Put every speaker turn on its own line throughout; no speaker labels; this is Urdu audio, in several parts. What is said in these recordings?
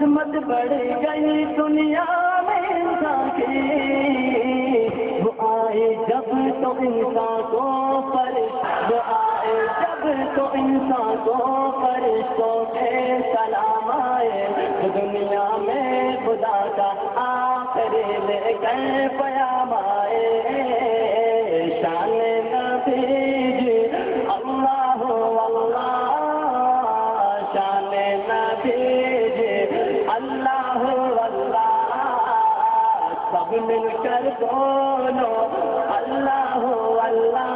عظمت بڑھ گئی دنیا میں انسان کی، وہ آئے جب تو انسان کو فرشتوں، آئے جب تو انسان کو فرشتوں کے سلام آئے، دنیا میں خدا کا آخری لے کر پیام آئے، شان نبی جی اللہ اللہ، شان نبی جی اللہ اللہ، سب مل کر بولو اللہ اللہ،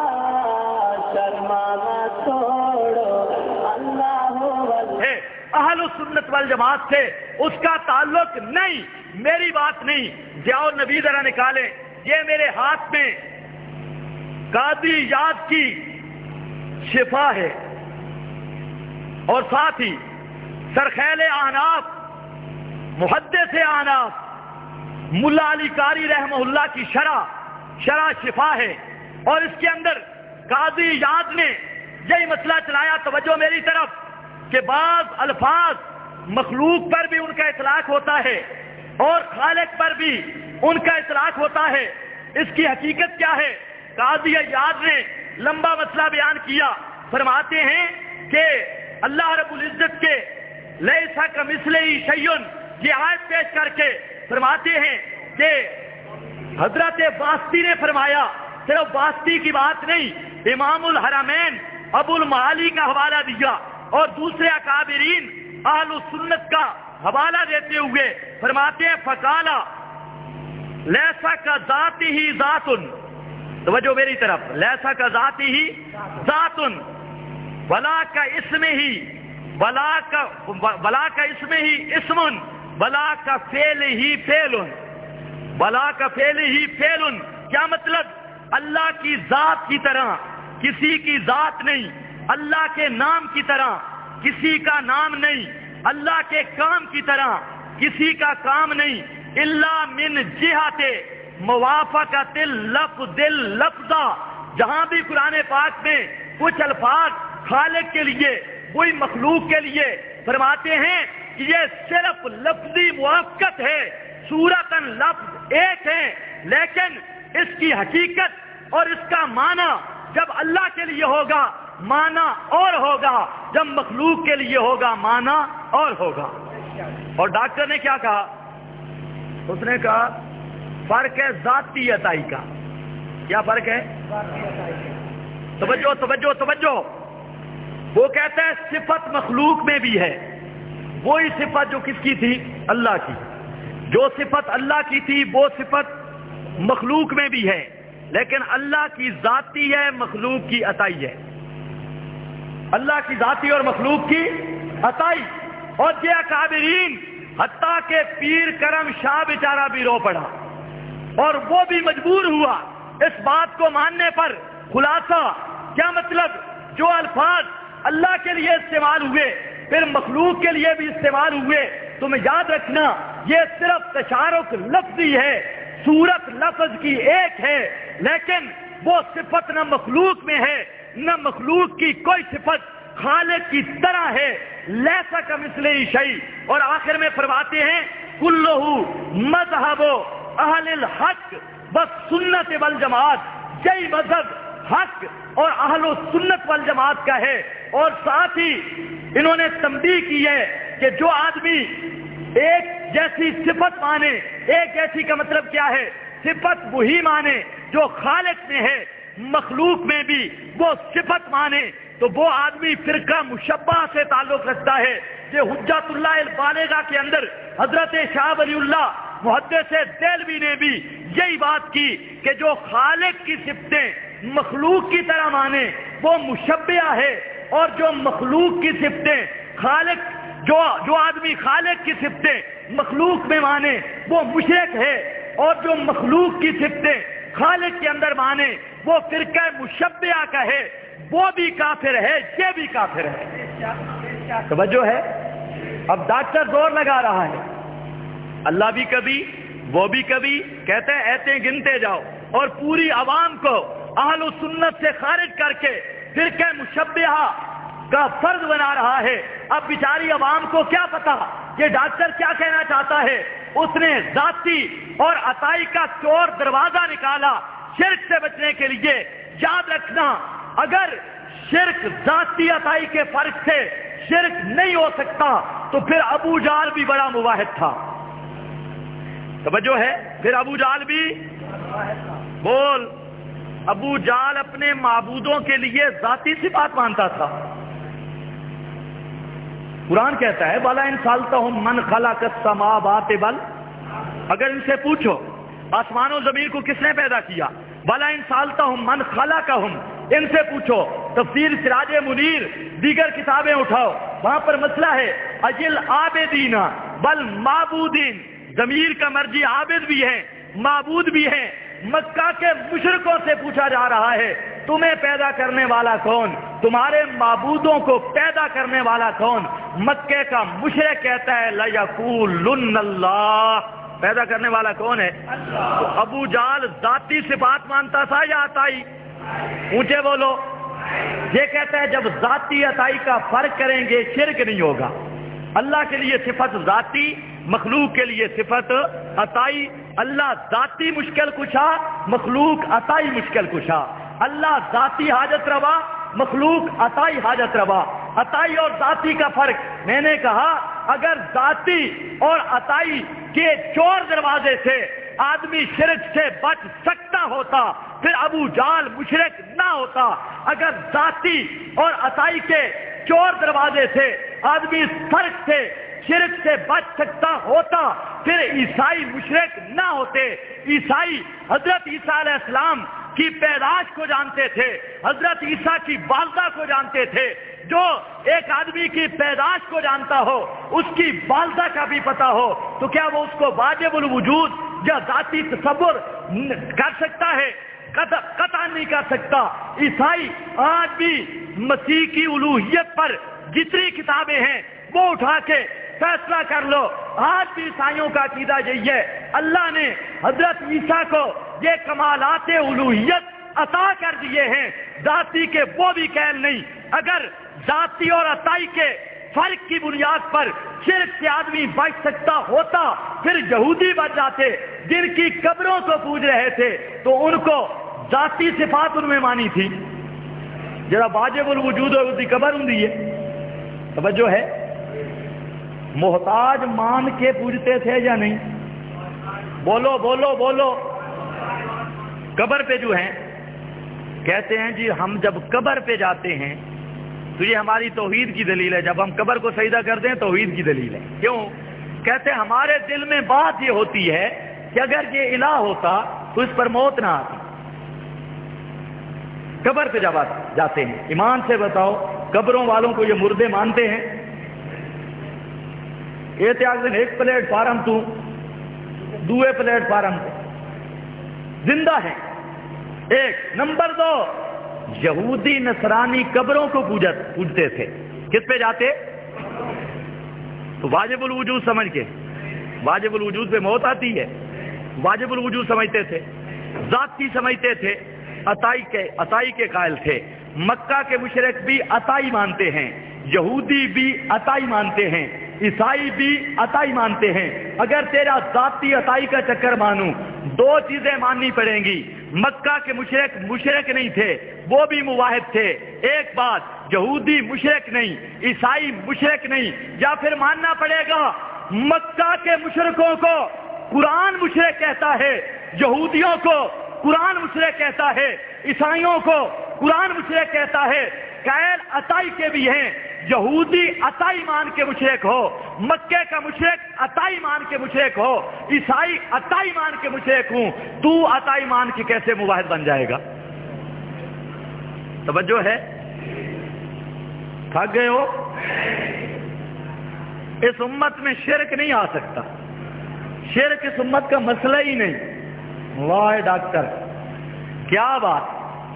شرمانا چھوڑو اللہ اللہ۔
اہل سنت والجماعت سے اس کا تعلق نہیں، میری بات نہیں۔ جاؤ نبی ذرا نکالیں، یہ میرے ہاتھ میں قاضی یاد کی شفا ہے، اور ساتھ ہی سرخیل اعناف محدث اعناف ملا علی قاری رحمہ اللہ کی شرح شفا ہے، اور اس کے اندر قاضی یاد نے یہی مسئلہ چلایا۔ توجہ میری طرف کہ بعض الفاظ مخلوق پر بھی ان کا اطلاق ہوتا ہے اور خالق پر بھی ان کا اطلاق ہوتا ہے، اس کی حقیقت کیا ہے؟ قاضی یاد نے لمبا مسئلہ بیان کیا، فرماتے ہیں کہ اللہ رب العزت کے لیسا کمثلہ شیء، یہ آیت پیش کر کے فرماتے ہیں کہ حضرت واسطی نے فرمایا، صرف واسطی کی بات نہیں، امام الحرمین ابو المعالی کا حوالہ دیا اور دوسرے اکابرین اہل سنت کا حوالہ دیتے ہوئے فرماتے ہیں فقالا لیسا کا ذاتی ہی ذات، توجہ میری طرف، لیسا کا ذاتی ہی ذات ولا کا اسم ہی ولا کا اسم ہی اسم ولا کا فعل ہی فعل، ولا کا فعل ہی فعل، کیا مطلب؟ اللہ کی ذات کی طرح کسی کی ذات نہیں، اللہ کے نام کی طرح کسی کا نام نہیں، اللہ کے کام کی طرح کسی کا کام نہیں، الا من جہت موافقت اللفظ اللفظہ، جہاں بھی قرآن پاک میں کچھ الفاظ خالق کے لیے وہی مخلوق کے لیے فرماتے ہیں کہ یہ صرف لفظی موافقت ہے، صورتاً لفظ ایک ہے، لیکن اس کی حقیقت اور اس کا معنی جب اللہ کے لیے ہوگا معنی اور ہوگا، جب مخلوق کے لیے ہوگا معنی اور ہوگا۔ اور ڈاکٹر نے کیا کہا؟ اس نے کہا فرق ہے ذاتی عطائی کا۔ کیا فرق ہے؟ توجہ توجہ توجہ، وہ کہتا ہے صفت مخلوق میں بھی ہے، وہی صفت جو کس کی تھی؟ اللہ کی، جو صفت اللہ کی تھی وہ صفت مخلوق میں بھی ہے، لیکن اللہ کی ذاتی ہے، مخلوق کی عطائی ہے، اللہ کی ذاتی اور مخلوق کی عطائی۔ اور یہ اکابرین حتیٰ کہ پیر کرم شاہ بیچارہ بھی رو پڑا اور وہ بھی مجبور ہوا اس بات کو ماننے پر۔ خلاصہ کیا مطلب؟ جو الفاظ اللہ کے لیے استعمال ہوئے پھر مخلوق کے لیے بھی استعمال ہوئے، تم یاد رکھنا یہ صرف تشارک لفظی ہے، صورت لفظ کی ایک ہے، لیکن وہ صفت نہ مخلوق میں ہے نہ مخلوق کی کوئی صفت خالق کی طرح ہے، لیسا کمثلہ شیء۔ اور آخر میں فرماتے ہیں کلہ مذہب اہل الحق والسنت والجماعت، یہی مذہب حق اور اہل سنت والجماعت کا ہے۔ اور ساتھ ہی انہوں نے تنبیہ کی ہے کہ جو آدمی ایک جیسی صفت مانے، ایک جیسی کا مطلب کیا ہے؟ صفت وہی مانے جو خالق میں ہے، مخلوق میں بھی وہ صفت مانے، تو وہ آدمی فرقہ مشبہ سے تعلق رکھتا ہے۔ یہ حجت اللہ البالغہ کے اندر حضرت شاہ ولی اللہ محدث دہلوی نے بھی یہی بات کی کہ جو خالق کی صفتیں مخلوق کی طرح مانے وہ مشبہ ہے، اور جو مخلوق کی صفتیں خالق جو آدمی خالق کی صفتیں مخلوق میں مانے وہ مشرک ہے، اور جو مخلوق کی صفتیں خالق کے اندر مانے وہ فرقہ مشبہ کا ہے، وہ بھی کافر ہے، یہ بھی کافر ہے۔ توجہ ہے؟ اب ڈاکٹر زور لگا رہا ہے، اللہ بھی کبھی وہ بھی کبھی، کہتے ہیں ایتے گنتے جاؤ، اور پوری عوام کو اہل سنت سے خارج کر کے فرقہ مشبہہ کا فرض بنا رہا ہے۔ اب بیچاری عوام کو کیا پتا کہ ڈاکٹر کیا کہنا چاہتا ہے، اس نے ذاتی اور عطائی کا چور دروازہ نکالا شرک سے بچنے کے لیے۔ یاد رکھنا، اگر شرک ذاتی عطائی کے فرق سے شرک نہیں ہو سکتا تو پھر ابو جہل بھی بڑا مواحد تھا۔ توجہ ہے؟ پھر ابو جہل بھی بول، ابو جہل اپنے معبودوں کے لیے ذاتی صفات مانتا تھا۔ قرآن کہتا ہے بَلَا إِن سَأَلْتَهُم مَّنْ خَلَقَ السَّمَاوَاتِ بَلْ، اگر ان سے پوچھو آسمان و زمین کو کس نے پیدا کیا، بَلَا إِن سَأَلْتَهُم مَّنْ خَلَقَهُم، ان سے پوچھو۔ تفسیر سراج منیر، دیگر کتابیں اٹھاؤ، وہاں پر مسئلہ ہے اجل عابدین بل معبودین، ضمیر کا مرجع عابد بھی ہے معبود بھی ہے۔ مکہ کے مشرکوں سے پوچھا جا رہا ہے تمہیں پیدا کرنے والا کون، تمہارے معبودوں کو پیدا کرنے والا کون؟ مکے کا مشرک کہتا ہے لَيَقُولُنَّ اللَّهُ، پیدا کرنے والا کون ہے؟ تو ابو جہل ذاتی صفات مانتا تھا یا عطائی؟ اونچے بولو۔ یہ کہتا ہے جب ذاتی عطائی کا فرق کریں گے شرک نہیں ہوگا۔ اللہ کے لیے صفت ذاتی، مخلوق کے لیے صفت عطائی۔ اللہ ذاتی مشکل کشا، مخلوق عطائی مشکل کشا۔ اللہ ذاتی حاجت روا، مخلوق عطائی حاجت روا۔ عطائی اور ذاتی کا فرق میں نے کہا، اگر ذاتی اور عطائی کے چور دروازے سے آدمی شرک سے بچ سکتا ہوتا پھر ابو جہل مشرک نہ ہوتا۔ اگر ذاتی اور عطائی کے چور دروازے سے آدمی فرق سے شرک سے بچ سکتا ہوتا پھر عیسائی مشرک نہ ہوتے۔ عیسائی حضرت عیسیٰ علیہ السلام کی پیدائش کو جانتے تھے، حضرت عیسیٰ کی والدہ کو جانتے تھے۔ جو ایک آدمی کی پیدائش کو جانتا ہو اس کی والدہ کا بھی پتا ہو تو کیا وہ اس کو واجب الوجود یا ذاتی تصور کر سکتا ہے؟ قطعا نہیں کر سکتا۔ عیسائی آج بھی مسیح کی الوہیت پر جتنی کتابیں ہیں وہ اٹھا کے فیصلہ کر لو، آج بھی عیسائیوں کا عقیدہ یہی ہے اللہ نے حضرت عیسیٰ کو یہ کمالات الوہیت عطا کر دیے ہیں، ذاتی کے وہ بھی قائل نہیں۔ اگر ذاتی اور عطائی کے فرق کی بنیاد پر شرک سے آدمی بچ سکتا ہوتا پھر یہودی بچ جاتے جن کی قبروں کو پوج رہے تھے تو ان کو ذاتی صفات ان میں مانی تھی، جرا واجب الوجود اور اس کی قبر ہوں ہے۔ توجہ ہے؟ محتاج مان کے پوجتے تھے یا نہیں؟ بولو بولو بولو۔ قبر پہ جو ہیں کہتے ہیں جی ہم جب قبر پہ جاتے ہیں تو یہ ہماری توحید کی دلیل ہے، جب ہم قبر کو سجدہ کرتے ہیں توحید کی دلیل ہے۔ کیوں؟ کہتے ہیں ہمارے دل میں بات یہ ہوتی ہے کہ اگر یہ الہ ہوتا تو اس پر موت نہ آتی۔ قبر پہ جب جاتے ہیں ایمان سے بتاؤ قبروں والوں کو یہ مردے مانتے ہیں؟ ایک پلیٹ فارم تو دوے پلیٹ فارم زندہ ہے۔ ایک نمبر دو، یہودی نصرانی قبروں کو پوجتے تھے، کس پہ جاتے؟ تو واجب الوجود سمجھ کے، واجب الوجود پہ موت آتی ہے، واجب الوجود سمجھتے تھے، ذاتی سمجھتے تھے، عطائی کے قائل تھے۔ مکہ کے مشرک بھی عطائی مانتے ہیں، یہودی بھی عطائی مانتے ہیں، عیسائی بھی عطائی مانتے ہیں۔ اگر تیرا ذاتی عطائی کا چکر مانوں دو چیزیں ماننی پڑیں گی۔ مکہ کے مشرک نہیں تھے، وہ بھی مواحد تھے۔ ایک بات، یہودی مشرک نہیں، عیسائی مشرک نہیں، یا پھر ماننا پڑے گا مکہ کے مشرکوں کو قرآن مشرک کہتا ہے، یہودیوں کو قرآن مشرک کہتا ہے، عیسائیوں کو قرآن مشرک کہتا ہے۔ قائل عطائی کے بھی ہیں، یہودی عطائی مان کے مشرک ہو، مکے کا مشرک عطائی مان کے مشرک ہو، عیسائی عطائی مان کے مشرک ہوں، تو عطائی مان کے کیسے مواحد بن جائے گا؟ توجہ ہے؟ تھک گئے ہو؟ اس امت میں شرک نہیں آ سکتا، شرک اس امت کا مسئلہ ہی نہیں۔ واہ ڈاکٹر کیا بات!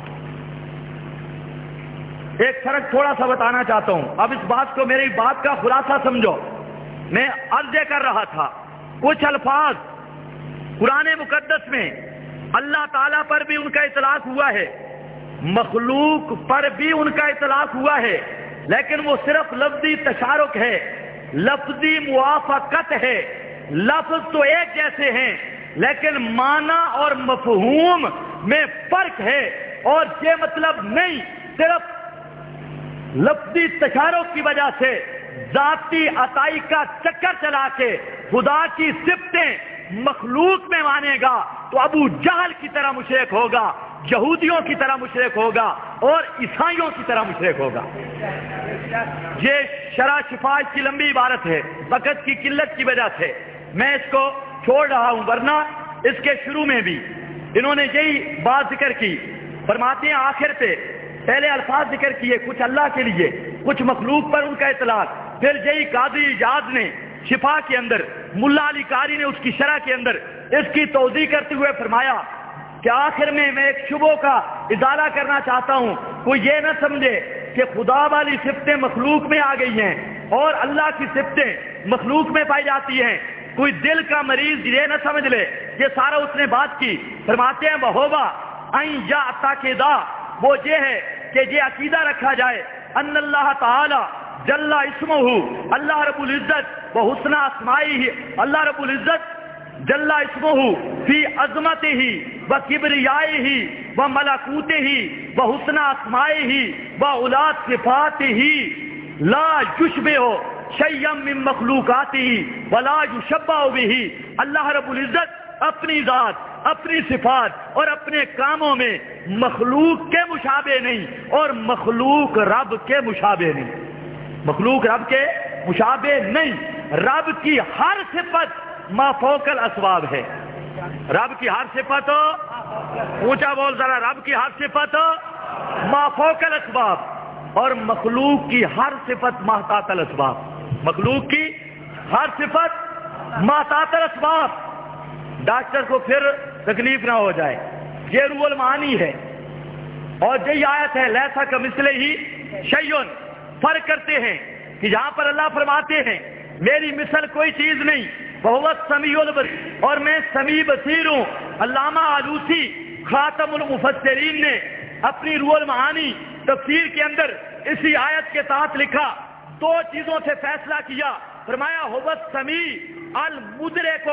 ایک فرق تھوڑا سا بتانا چاہتا ہوں، اب اس بات کو میری بات کا خلاصہ سمجھو۔ میں عرض کر رہا تھا کچھ الفاظ قرآن مقدس میں اللہ تعالیٰ پر بھی ان کا اطلاق ہوا ہے، مخلوق پر بھی ان کا اطلاق ہوا ہے، لیکن وہ صرف لفظی تشارک ہے، لفظی موافقت ہے، لفظ تو ایک جیسے ہیں لیکن معنی اور مفہوم میں فرق ہے، اور یہ مطلب نہیں صرف لفظی تشارک کی وجہ سے ذاتی عطائی کا چکر چلا کے خدا کی صفتیں مخلوق میں مانے گا تو ابو جہل کی طرح مشرک ہوگا، یہودیوں کی طرح مشرک ہوگا اور عیسائیوں کی طرح مشرک ہوگا۔ یہ شرح شفا کی لمبی عبارت ہے، وقت کی قلت کی وجہ سے میں اس کو چھوڑ رہا ہوں، ورنہ اس کے شروع میں بھی انہوں نے یہی بات ذکر کی۔ فرماتے ہیں آخر پہ پہلے الفاظ ذکر کیے کچھ اللہ کے لیے، کچھ مخلوق پر ان کا اطلاق، پھر یہی قاضی اجاز نے شفا کے اندر، ملا علی قاری نے اس کی شرح کے اندر اس کی توضیح کرتے ہوئے فرمایا کہ آخر میں ایک شبہ کا ازالہ کرنا چاہتا ہوں، کوئی یہ نہ سمجھے کہ خدا والی صفتیں مخلوق میں آ گئی ہیں اور اللہ کی صفتیں مخلوق میں پائی جاتی ہیں، کوئی دل کا مریض یہ نہ سمجھ لے یہ سارا اس نے بات کی۔ فرماتے ہیں بہوبا این یا عطاقیدہ، وہ یہ ہے کہ یہ عقیدہ رکھا جائے ان اللہ تعالی جل اسمہ، اللہ رب العزت و حسن اسمائی، اللہ رب العزت جل اسمہ فی عظمتہ و کبریائہ و ملکوتہ و حسن اسمائہ و اولاد صفاتہ لا یشبہ شیئا من مخلوقاتہ ولا یشبہ بہ۔ اللہ رب العزت اپنی ذات، اپنی صفات اور اپنے کاموں میں مخلوق کے مشابہ نہیں اور مخلوق رب کے مشابہ نہیں، مخلوق رب کے مشابہ نہیں۔ رب کی ہر صفت ما فوق الاسباب ہے، رب کی ہر صفت، اونچا بول ذرا، رب کی ہر صفت ما فوق الاسباب، اور مخلوق کی ہر صفت ما تحت الاسباب، مخلوق کی ہر صفت ما تحت الاسباب۔ ڈاکٹر کو پھر تکلیف نہ ہو جائے، یہ روح المعانی ہے اور یہی آیت ہے لیسا کمثلہ شیء۔ فرق کرتے ہیں کہ جہاں پر اللہ فرماتے ہیں میری مثل کوئی چیز نہیں، وہو السمیع البصیر، اور میں سمیع بصیر ہوں۔ علامہ آلوسی خاتم المفسرین نے اپنی روح المعانی تفسیر کے اندر اسی آیت کے تحت لکھا، دو چیزوں سے فیصلہ کیا، فرمایا هو السمیع المدرک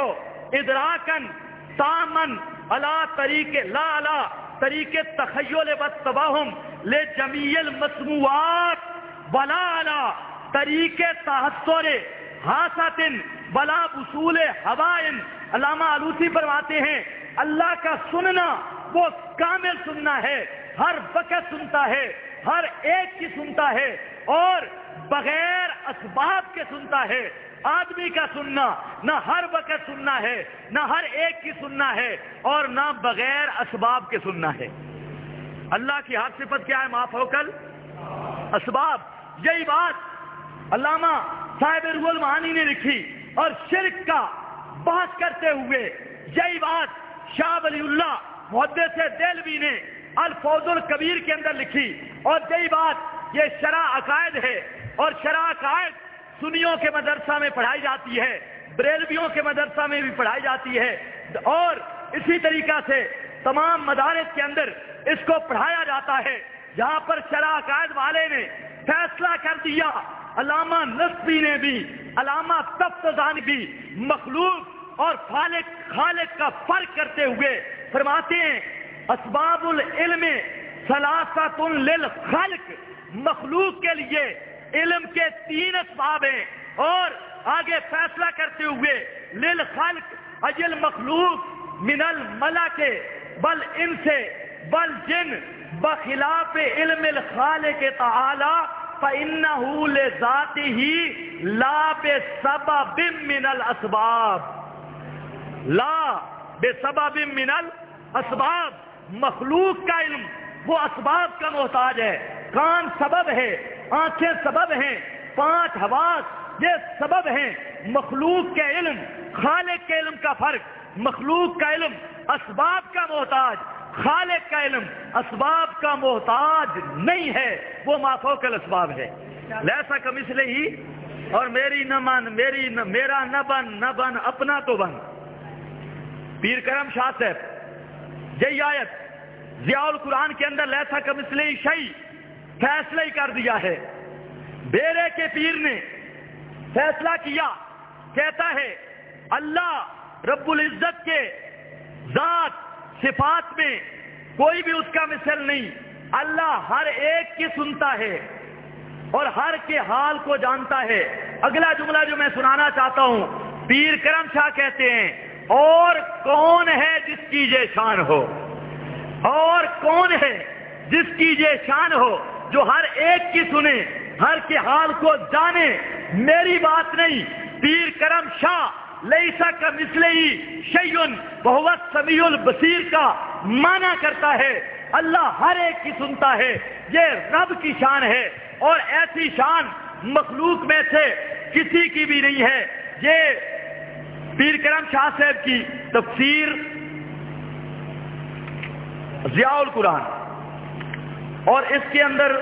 ادراکن تامن علی طریق لا علی طریق تخیل والتوہم لجمیع المسموعات ولا علی طریق تحسر حاسۃ ولا وصول ہوائن۔ علامہ آلوسی فرماتے ہیں اللہ کا سننا وہ کامل سننا ہے، ہر وقت سنتا ہے، ہر ایک کی سنتا ہے اور بغیر اسباب کے سنتا ہے۔ آدمی کا سننا نہ ہر وقت سننا ہے، نہ ہر ایک کی سننا ہے اور نہ بغیر اسباب کے سننا ہے۔ اللہ کی ہر صفت کیا ہے؟ ما فوق الاسباب۔ یہی بات علامہ صاحب روح المعانی نے لکھی اور شرک کا بحث کرتے ہوئے یہی بات شاہ ولی اللہ محدث دہلوی نے الفوز الکبیر کے اندر لکھی، اور یہی بات یہ شرح عقائد ہے، اور شرح عقائد سنیوں کے مدرسہ میں پڑھائی جاتی ہے، بریلویوں کے مدرسہ میں بھی پڑھائی جاتی ہے، اور اسی طریقہ سے تمام مدارس کے اندر اس کو پڑھایا جاتا ہے۔ جہاں پر شرح عقائد والے نے فیصلہ کر دیا، علامہ نصفی نے بھی، علامہ تفتزانی بھی مخلوق اور خالق کا فرق کرتے ہوئے فرماتے ہیں اسباب العلم ثلاثۃ للخلق، مخلوق کے لیے علم کے 3 اسباب ہیں، اور آگے فیصلہ کرتے ہوئے للخلق اجل مخلوق من الملک بل انس بل جن بخلاف علم الخالق تعالی فإنه لذاته لا بسبب من الاسباب، لا بسبب من الاسباب۔ مخلوق کا علم وہ اسباب کا محتاج ہے، کان سبب ہے، آنکھیں سبب ہیں، 5 حواس یہ سبب ہیں۔ مخلوق کے علم خالق کے علم کا فرق، مخلوق کا علم اسباب کا محتاج، خالق کا علم اسباب کا محتاج نہیں ہے، وہ ما فوق الاسباب ہے۔ لیسا کمثلہ ہی، اور میری نہ من، میرا نہ بن اپنا تو بن۔ پیر کرم شاہ صاحب یہی آیت ضیاء القرآن کے اندر لیسا کمثلہ شیء فیصلہ ہی کر دیا ہے بیرے کے پیر نے فیصلہ کیا، کہتا ہے اللہ رب العزت کے ذات صفات میں کوئی بھی اس کا مثل نہیں، اللہ ہر ایک کی سنتا ہے اور ہر کے حال کو جانتا ہے۔ اگلا جملہ جو میں سنانا چاہتا ہوں، پیر کرم شاہ کہتے ہیں اور کون ہے جس کی یہ شان ہو، اور کون ہے جس کی یہ شان ہو جو ہر ایک کی سنے، ہر کے حال کو جانے۔ میری بات نہیں، پیر کرم شاہ لیسا کا مثلہی شیئن وہو السمیع البصیر کا معنی کرتا ہے اللہ ہر ایک کی سنتا ہے۔ یہ رب کی شان ہے اور ایسی شان مخلوق میں سے کسی کی بھی نہیں ہے۔ یہ پیر کرم شاہ صاحب کی تفسیر ضیاء القرآن، اور اس کے اندر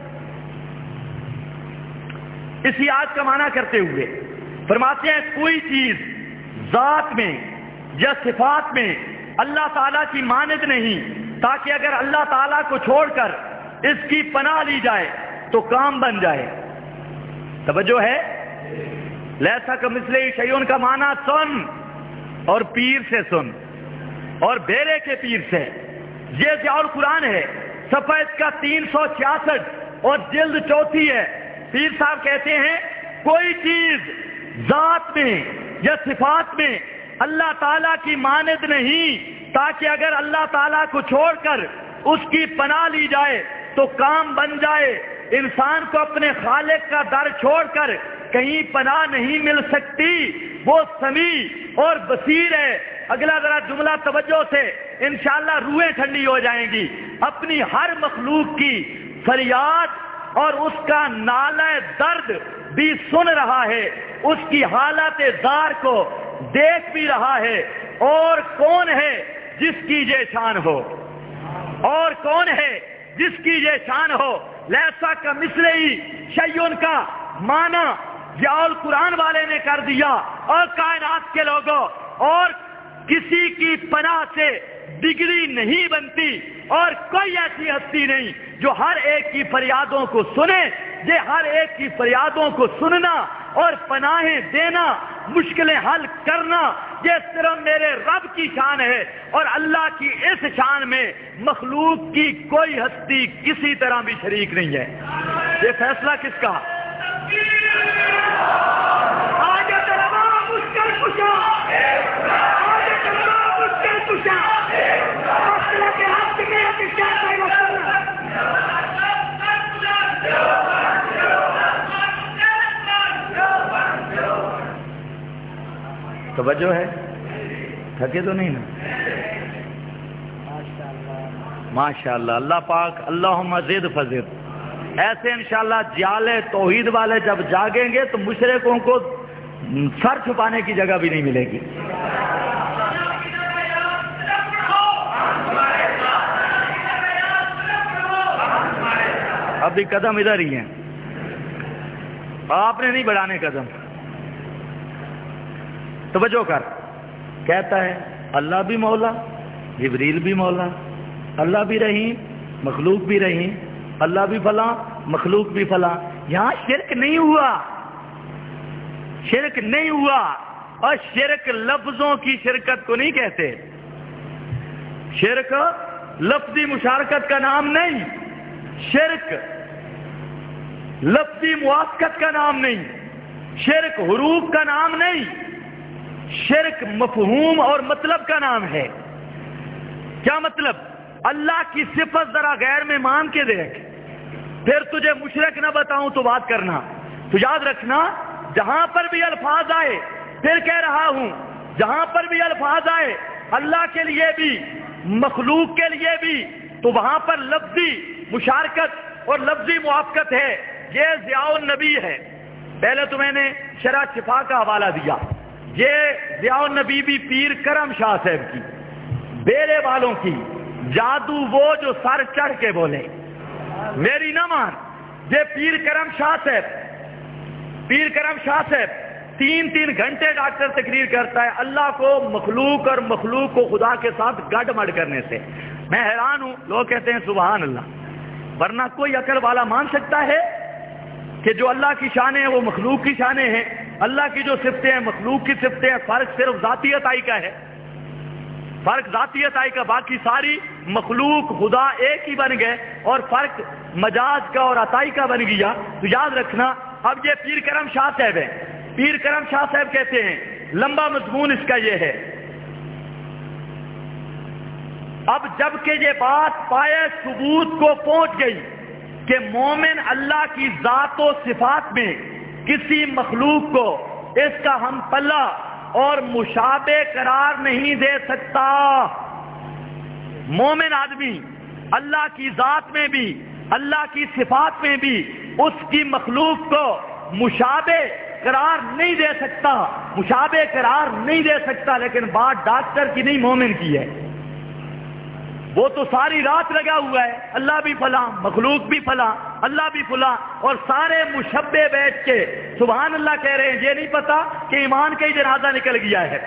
اسی آیت کا معنی کرتے ہوئے فرماتے ہیں کوئی چیز ذات میں یا صفات میں اللہ تعالیٰ کی مانند نہیں، تاکہ اگر اللہ تعالیٰ کو چھوڑ کر اس کی پناہ لی جائے تو کام بن جائے۔ توجہ ہے؟ لیسا کمثلہ شیء کا معنی سن، اور پیر سے سن، اور بیرے کے پیر سے۔ یہ ضیاء القرآن ہے، صفحہ اس کا 366 اور جلد 4 ہے۔ پیر صاحب کہتے ہیں کوئی چیز ذات میں یا صفات میں اللہ تعالیٰ کی مانند نہیں، تاکہ اگر اللہ تعالیٰ کو چھوڑ کر اس کی پناہ لی جائے تو کام بن جائے۔ انسان کو اپنے خالق کا در چھوڑ کر کہیں پناہ نہیں مل سکتی، وہ سمیع اور بصیر ہے۔ اگلا ذرا جملہ توجہ سے، انشاءاللہ روحیں ٹھنڈی ہو جائیں گی۔ اپنی ہر مخلوق کی فریاد اور اس کا نالہ درد بھی سن رہا ہے، اس کی حالت زار کو دیکھ بھی رہا ہے۔ اور کون ہے جس کی یہ شان ہو، اور کون ہے جس کی یہ شان ہو۔ لیسا کا مثلہی شیء کا معنی ضیاء القرآن والے نے کر دیا، اور کائنات کے لوگوں، اور کسی کی پناہ سے ڈگری نہیں بنتی، اور کوئی ایسی ہستی نہیں جو ہر ایک کی فریادوں کو سنے۔ یہ ہر ایک کی فریادوں کو سننا اور پناہیں دینا، مشکلیں حل کرنا، یہ صرف میرے رب کی شان ہے، اور اللہ کی اس شان میں مخلوق کی کوئی ہستی کسی طرح بھی شریک نہیں ہے۔ یہ فیصلہ کس کا؟ توجہ ہے؟ تھکے تو نہیں نا؟ ماشاءاللہ، اللہ پاک اللہم زد فزد۔ ایسے انشاءاللہ جیال توحید والے جب جاگیں گے تو مشرکوں کو سر چھپانے کی جگہ بھی نہیں ملے گی۔ ابھی قدم ادھر ہی ہیں، آپ نے نہیں بڑھانے قدم۔ توجہ کر، کہتا ہے اللہ بھی مولا، جبریل بھی مولا، اللہ بھی رحیم، مخلوق بھی رحیم، اللہ بھی فلاں، مخلوق بھی فلاں۔ یہاں شرک نہیں ہوا، شرک نہیں ہوا، اور شرک لفظوں کی شرکت کو نہیں کہتے۔ شرک لفظی مشارکت کا نام نہیں، شرک لفظی موافقت کا نام نہیں، شرک حروف کا نام نہیں، شرک مفہوم اور مطلب کا نام ہے۔ کیا مطلب؟ اللہ کی صفت ذرا غیر میں مان کے دیکھ، پھر تجھے مشرک نہ بتاؤں تو بات کرنا۔ تو یاد رکھنا، جہاں پر بھی الفاظ آئے، پھر کہہ رہا ہوں، جہاں پر بھی الفاظ آئے اللہ کے لیے بھی مخلوق کے لیے بھی، تو وہاں پر لفظی مشارکت اور لفظی موافقت ہے۔ یہ ضیاء النبی ہے، پہلے تو میں نے شرح شفا کا حوالہ دیا۔ یہ ضیاء النبی بھی پیر کرم شاہ صاحب کی، بیرے والوں کی، جادو وہ جو سر چڑھ کے بولے، میری نہ مان۔ یہ پیر کرم شاہ صاحب، پیر کرم شاہ صاحب 3 گھنٹے ڈاکٹر تقریر کرتا ہے اللہ کو مخلوق اور مخلوق کو خدا کے ساتھ گڈ مڈ کرنے سے۔ میں حیران ہوں، لوگ کہتے ہیں سبحان اللہ، ورنہ کوئی عقل والا مان سکتا ہے؟ کہ جو اللہ کی شانیں ہیں وہ مخلوق کی شانیں ہیں، اللہ کی جو صفتیں ہیں مخلوق کی صفتیں ہیں، فرق صرف ذاتی عطائی کا ہے، فرق ذاتی عطائی کا، باقی ساری مخلوق خدا ایک ہی بن گئے اور فرق مجاز کا اور عطائی کا بن گیا۔ تو یاد رکھنا، اب یہ پیر کرم شاہ صاحب ہیں، پیر کرم شاہ صاحب کہتے ہیں، لمبا مضمون اس کا یہ ہے، اب جب کہ یہ بات پائے ثبوت کو پہنچ گئی کہ مومن اللہ کی ذات و صفات میں کسی مخلوق کو اس کا ہم پلہ اور مشابہ قرار نہیں دے سکتا، مومن آدمی اللہ کی ذات میں بھی اللہ کی صفات میں بھی اس کی مخلوق کو مشابہ قرار نہیں دے سکتا، مشابہ قرار نہیں دے سکتا، لیکن بات ڈاکٹر کی نہیں مومن کی ہے، وہ تو ساری رات لگا ہوا ہے، اللہ بھی فلاں، مخلوق بھی فلاں، اللہ بھی فلاں، اور سارے مشبہ بیٹھ کے سبحان اللہ کہہ رہے ہیں، یہ نہیں پتا کہ ایمان کا ہی جنازہ نکل گیا ہے۔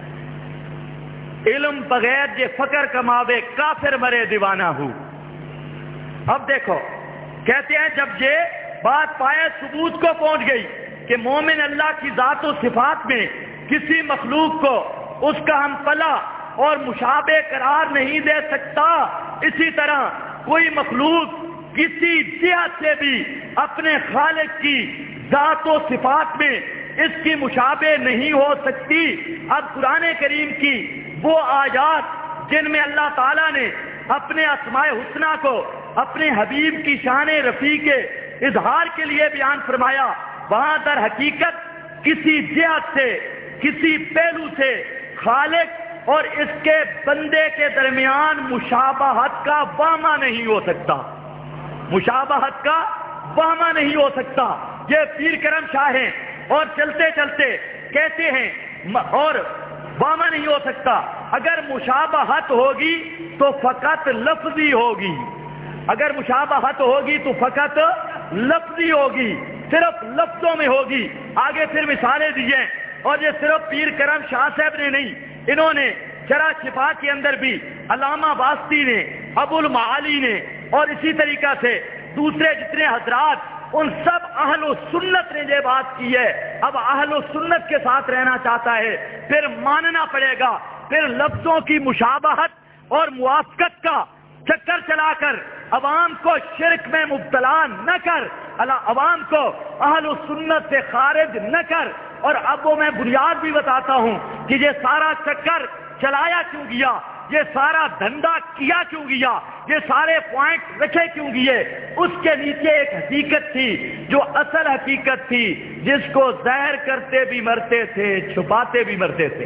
علم بغیر یہ فقر کماوے کافر مرے دیوانہ ہو۔ اب دیکھو کہتے ہیں جب یہ بات پائے ثبوت کو پہنچ گئی کہ مومن اللہ کی ذات و صفات میں کسی مخلوق کو اس کا ہم پلہ اور مشابہ قرار نہیں دے سکتا، اسی طرح کوئی مخلوق کسی جہت سے بھی اپنے خالق کی ذات و صفات میں اس کی مشابہ نہیں ہو سکتی۔ اب قرآن کریم کی وہ آیات جن میں اللہ تعالیٰ نے اپنے اسماء حسنہ کو اپنے حبیب کی شان رفیع کے اظہار کے لیے بیان فرمایا، وہاں در حقیقت کسی جہت سے کسی پہلو سے خالق اور اس کے بندے کے درمیان مشابہت کا وہمہ نہیں ہو سکتا، مشابہت کا وہمہ نہیں ہو سکتا۔ یہ پیر کرم شاہ ہیں اور چلتے چلتے کہتے ہیں اور وہمہ نہیں ہو سکتا، اگر مشابہت ہوگی تو فقط لفظی ہوگی، اگر مشابہت ہوگی تو فقط لفظی ہوگی، صرف لفظوں میں ہوگی۔ آگے پھر مثالیں دی ہیں، اور یہ صرف پیر کرم شاہ صاحب نے نہیں، انہوں نے شرح شفا کے اندر بھی علامہ واسطی نے، ابو المعالی نے، اور اسی طریقہ سے دوسرے جتنے حضرات، ان سب اہل و سنت نے یہ بات کی ہے۔ اب اہل و سنت کے ساتھ رہنا چاہتا ہے پھر ماننا پڑے گا، پھر لفظوں کی مشابہت اور موافقت کا چکر چلا کر عوام کو شرک میں مبتلا نہ کر، عوام کو اہل و سنت سے خارج نہ کر۔ اور اب وہ میں بنیاد بھی بتاتا ہوں کہ یہ سارا چکر چلایا کیوں گیا، یہ سارا دھندا کیا کیوں گیا، یہ سارے پوائنٹ رکھے کیوں گئے۔ اس کے نیچے ایک حقیقت تھی جو اصل حقیقت تھی، جس کو ظاہر کرتے بھی مرتے تھے، چھپاتے بھی مرتے تھے۔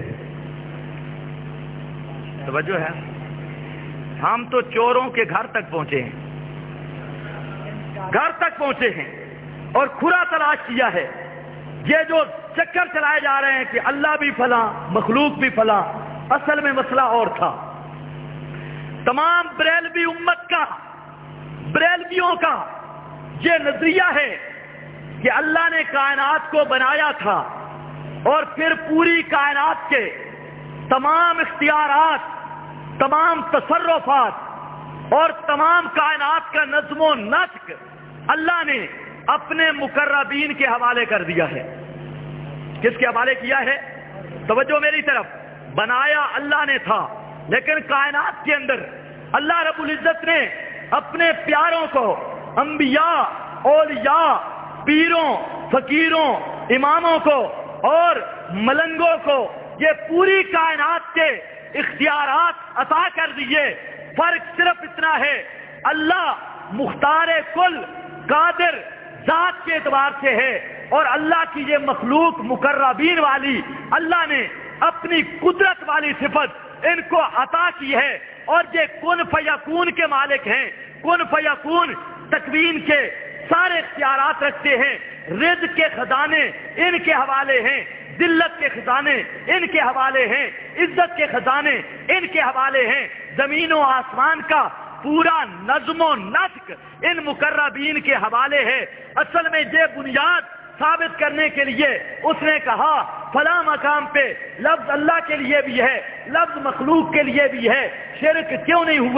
توجہ ہے، ہم تو چوروں کے گھر تک پہنچے ہیں، گھر تک پہنچے ہیں اور کھلا تلاش کیا ہے۔ یہ جو چکر چلائے جا رہے ہیں کہ اللہ بھی فلاں مخلوق بھی فلاں، اصل میں مسئلہ اور تھا۔ تمام بریلوی امت کا، بریلویوں کا یہ نظریہ ہے کہ اللہ نے کائنات کو بنایا تھا اور پھر پوری کائنات کے تمام اختیارات، تمام تصرفات اور تمام کائنات کا نظم و نسق اللہ نے اپنے مقربین کے حوالے کر دیا ہے۔ کس کے حوالے کیا ہے؟ توجہ میری طرف، بنایا اللہ نے تھا، لیکن کائنات کے اندر اللہ رب العزت نے اپنے پیاروں کو، انبیاء، اولیاء، پیروں، فقیروں، اماموں کو اور ملنگوں کو یہ پوری کائنات کے اختیارات عطا کر دیے۔ فرق صرف اتنا ہے، اللہ مختار کل قادر ذات کے اعتبار سے ہے، اور اللہ کی یہ مخلوق مقربین والی اللہ نے اپنی قدرت والی صفت ان کو عطا کی ہے، اور یہ کن فیکون کے مالک ہیں، کن فیکون تکوین کے سارے اختیارات رکھتے ہیں۔ رزق کے خزانے ان کے حوالے ہیں، ذلت کے خزانے ان کے حوالے ہیں، عزت کے خزانے ان کے حوالے ہیں، زمین و آسمان کا پورا نظم و نسق ان مقربین کے حوالے ہے۔ اصل میں یہ بنیاد ثابت کرنے کے لیے اس نے کہا فلاں مقام پہ لفظ اللہ کے لیے بھی ہے، لفظ مخلوق کے لیے بھی ہے، شرک کیوں نہیں ہوا؟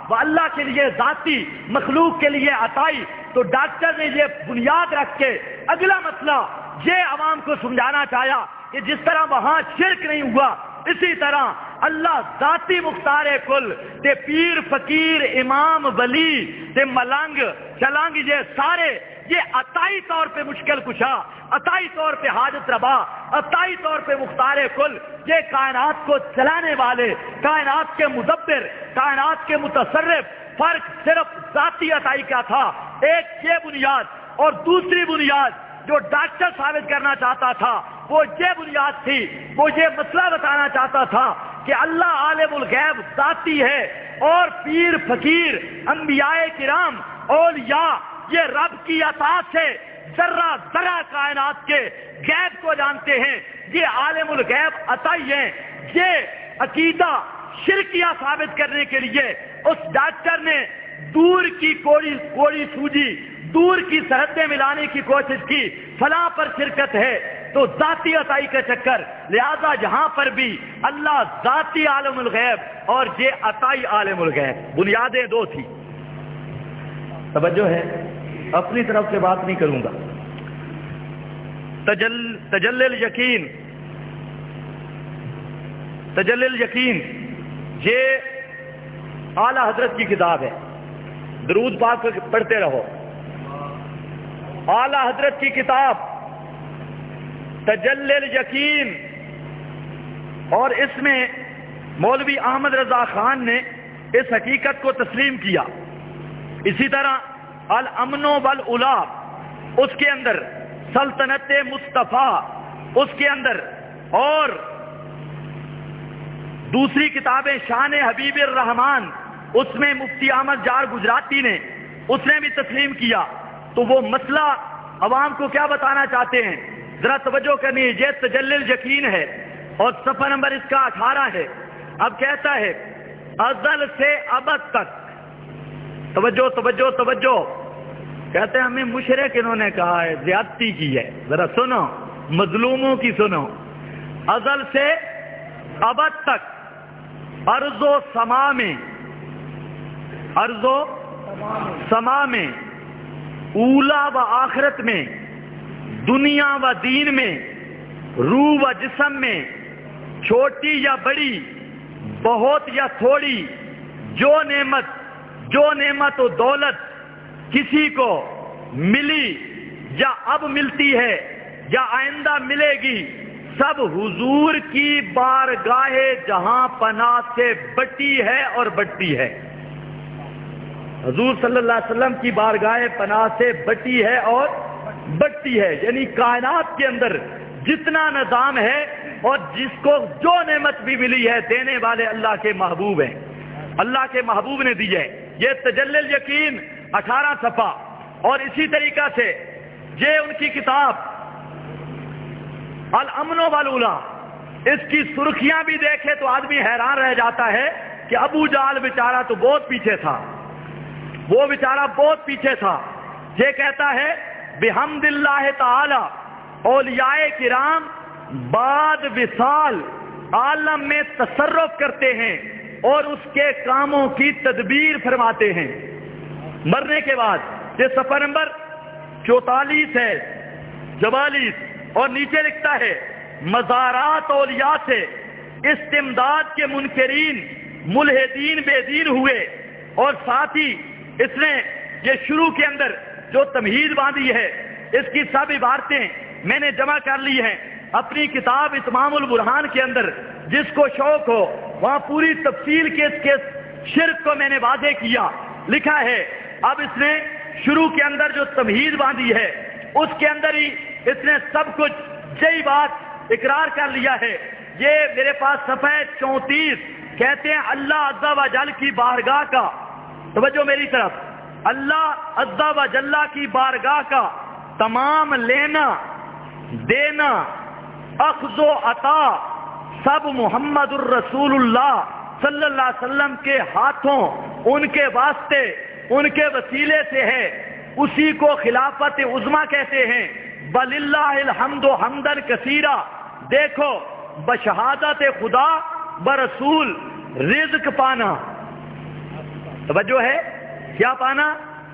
وہ اللہ کے لیے ذاتی، مخلوق کے لیے عطائی. تو ڈاکٹر نے یہ بنیاد رکھ کے اگلا مسئلہ یہ عوام کو سمجھانا چاہا کہ جس طرح وہاں شرک نہیں ہوا، اسی طرح اللہ ذاتی مختار کل تے پیر فقیر امام ولی تے ملنگ چلنگ یہ سارے یہ عطائی طور پہ مشکل کشا، عطائی طور پہ حاجت روا، عطائی طور پہ مختار کل، یہ کائنات کو چلانے والے، کائنات کے مدبر، کائنات کے متصرف. فرق صرف ذاتی عطائی کا تھا. ایک یہ بنیاد، اور دوسری بنیاد جو ڈاکٹر ثابت کرنا چاہتا تھا وہ یہ بنیاد تھی، وہ یہ مسئلہ بتانا چاہتا تھا کہ اللہ عالم الغیب ذاتی ہے اور پیر فقیر انبیاء کرام اولیاء یہ رب کی عطا سے ذرہ ذرہ کائنات کے غیب کو جانتے ہیں. یہ عالم الغیب عطائی ہیں. یہ عقیدہ شرکیہ ثابت کرنے کے لیے اس ڈاکٹر نے دور کی کوڑی سوجی، دور کی سرحدیں ملانے کی کوشش کی. فلاں پر شرکت ہے تو ذاتی عطائی کا چکر. لہذا یہاں پر بھی اللہ ذاتی عالم الغیب اور یہ عطائی عالم الغیب. بنیادیں دو تھی. توجہ ہے، اپنی طرف سے بات نہیں کروں گا. تجلی الیقین، تجلی الیقین یہ اعلی حضرت کی کتاب ہے. درود پاک پڑھتے رہو. اعلی حضرت کی کتاب تجلی الیقین، اور اس میں مولوی احمد رضا خان نے اس حقیقت کو تسلیم کیا. اسی طرح الامن والعلا اس کے اندر، سلطنت مصطفیٰ اس کے اندر، اور دوسری کتابیں شان حبیب الرحمان اس میں مفتی احمد جار گجراتی نے اس نے بھی تسلیم کیا. تو وہ مسئلہ عوام کو کیا بتانا چاہتے ہیں ذرا توجہ کرنی ہے. یہ تجلی الیقین ہے اور صفحہ نمبر اس کا 18 ہے. اب کہتا ہے ازل سے ابد تک. توجہ توجہ توجہ. کہتے ہیں ہمیں مشرک انہوں نے کہا ہے، زیادتی کی ہے. ذرا سنو، مظلوموں کی سنو. ازل سے ابد تک، ارض و سما میں، ارض و سما میں، اولا و آخرت میں، دنیا و دین میں، روح و جسم میں، چھوٹی یا بڑی، بہت یا تھوڑی، جو نعمت و دولت کسی کو ملی یا اب ملتی ہے یا آئندہ ملے گی، سب حضور کی بارگاہ جہاں پناہ سے بٹی ہے اور بٹتی ہے. حضور صلی اللہ علیہ وسلم کی بارگاہ پناہ سے بٹی ہے اور بٹتی ہے. یعنی کائنات کے اندر جتنا نظام ہے اور جس کو جو نعمت بھی ملی ہے دینے والے اللہ کے محبوب ہیں، اللہ کے محبوب نے دی ہے. یہ تجلی الیقین 18 صفحہ. اور اسی طریقہ سے یہ ان کی کتاب الامن والعلا، اس کی سرخیاں بھی دیکھے تو آدمی حیران رہ جاتا ہے کہ ابو جہل بیچارہ تو بہت پیچھے تھا، وہ بیچارہ بہت پیچھے تھا. یہ کہتا ہے بحمد اللہ تعالی اولیاء کرام بعد وصال عالم میں تصرف کرتے ہیں اور اس کے کاموں کی تدبیر فرماتے ہیں. مرنے کے بعد یہ صفحہ نمبر 44 ہے، 44، اور نیچے لکھتا ہے مزارات اولیاء سے استمداد کے منکرین ملحدین بے دین ہوئے. اور ساتھ ہی اس نے یہ شروع کے اندر جو تمہید باندھی ہے اس کی سب عبارتیں میں نے جمع کر لی ہیں اپنی کتاب اتمام البرہان کے اندر. جس کو شوق ہو وہاں پوری تفصیل کے اس کے شرک کو میں نے واضح کیا. لکھا ہے اب اس نے شروع کے اندر جو تمہید باندھی ہے اس کے اندر ہی اس نے سب کچھ یہی بات اقرار کر لیا ہے. یہ میرے پاس صفحہ 34 کہتے ہیں اللہ عز و جل کی بارگاہ کا، توجہ میری طرف، اللہ عز و جل کی بارگاہ کا تمام لینا دینا اخذ و عطا سب محمد الرسول اللہ صلی اللہ علیہ وسلم کے ہاتھوں، ان کے واسطے، ان کے وسیلے سے ہے. اسی کو خلافت عظما کہتے ہیں. بللہ الحمد حمدن کثیرا. دیکھو بشہادت خدا برسول رزق پانا. توجہ ہے؟ کیا پانا؟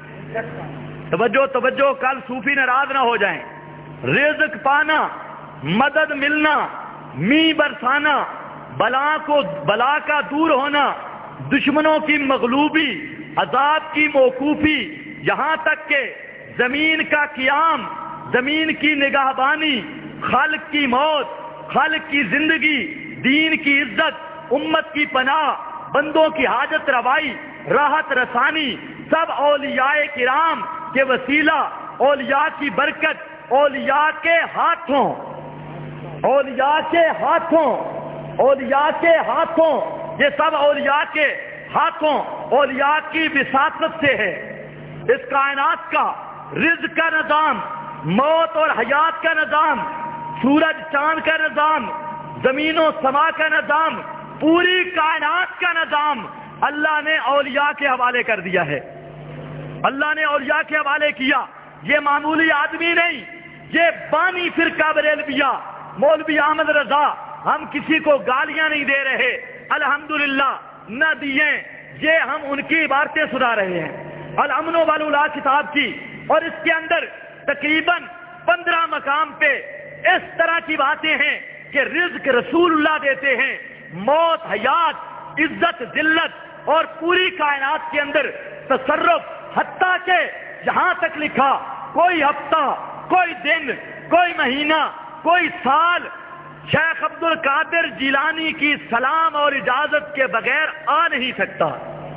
توجہ کل صوفی ناراض نہ ہو جائیں. رزق پانا، مدد ملنا، می برسانا، بلا کا دور ہونا، دشمنوں کی مغلوبی، عذاب کی موقوفی، یہاں تک کہ زمین کا قیام، زمین کی نگہبانی، خالق کی موت، خالق کی زندگی، دین کی عزت، امت کی پناہ، بندوں کی حاجت روائی، راحت رسانی، سب اولیاء کرام کے وسیلہ، اولیاء کی برکت، اولیاء کے ہاتھوں، اولیاء کے ہاتھوں، اولیاء کے ہاتھوں، یہ سب اولیاء کے ہاتھوں، اولیاء کی وساطت سے ہے. اس کائنات کا رزق کا نظام، موت اور حیات کا نظام، سورج چاند کا نظام، زمین و سما کا نظام، پوری کائنات کا نظام اللہ نے اولیاء کے حوالے کر دیا ہے. اللہ نے اولیاء کے حوالے کیا. یہ معمولی آدمی نہیں، یہ بانی فرقہ بریلویہ مولوی احمد رضا. ہم کسی کو گالیاں نہیں دے رہے، الحمدللہ نہ دیے، یہ ہم ان کی عبارتیں سنا رہے ہیں. الامن والولا کتاب کی، اور اس کے اندر تقریباً 15 مقام پہ اس طرح کی باتیں ہیں کہ رزق رسول اللہ دیتے ہیں، موت، حیات، عزت، ذلت، اور پوری کائنات کے اندر تصرف، حتیٰ کہ یہاں تک لکھا کوئی ہفتہ، کوئی دن، کوئی مہینہ، کوئی سال شیخ عبد القادر جیلانی کی سلام اور اجازت کے بغیر آ نہیں سکتا.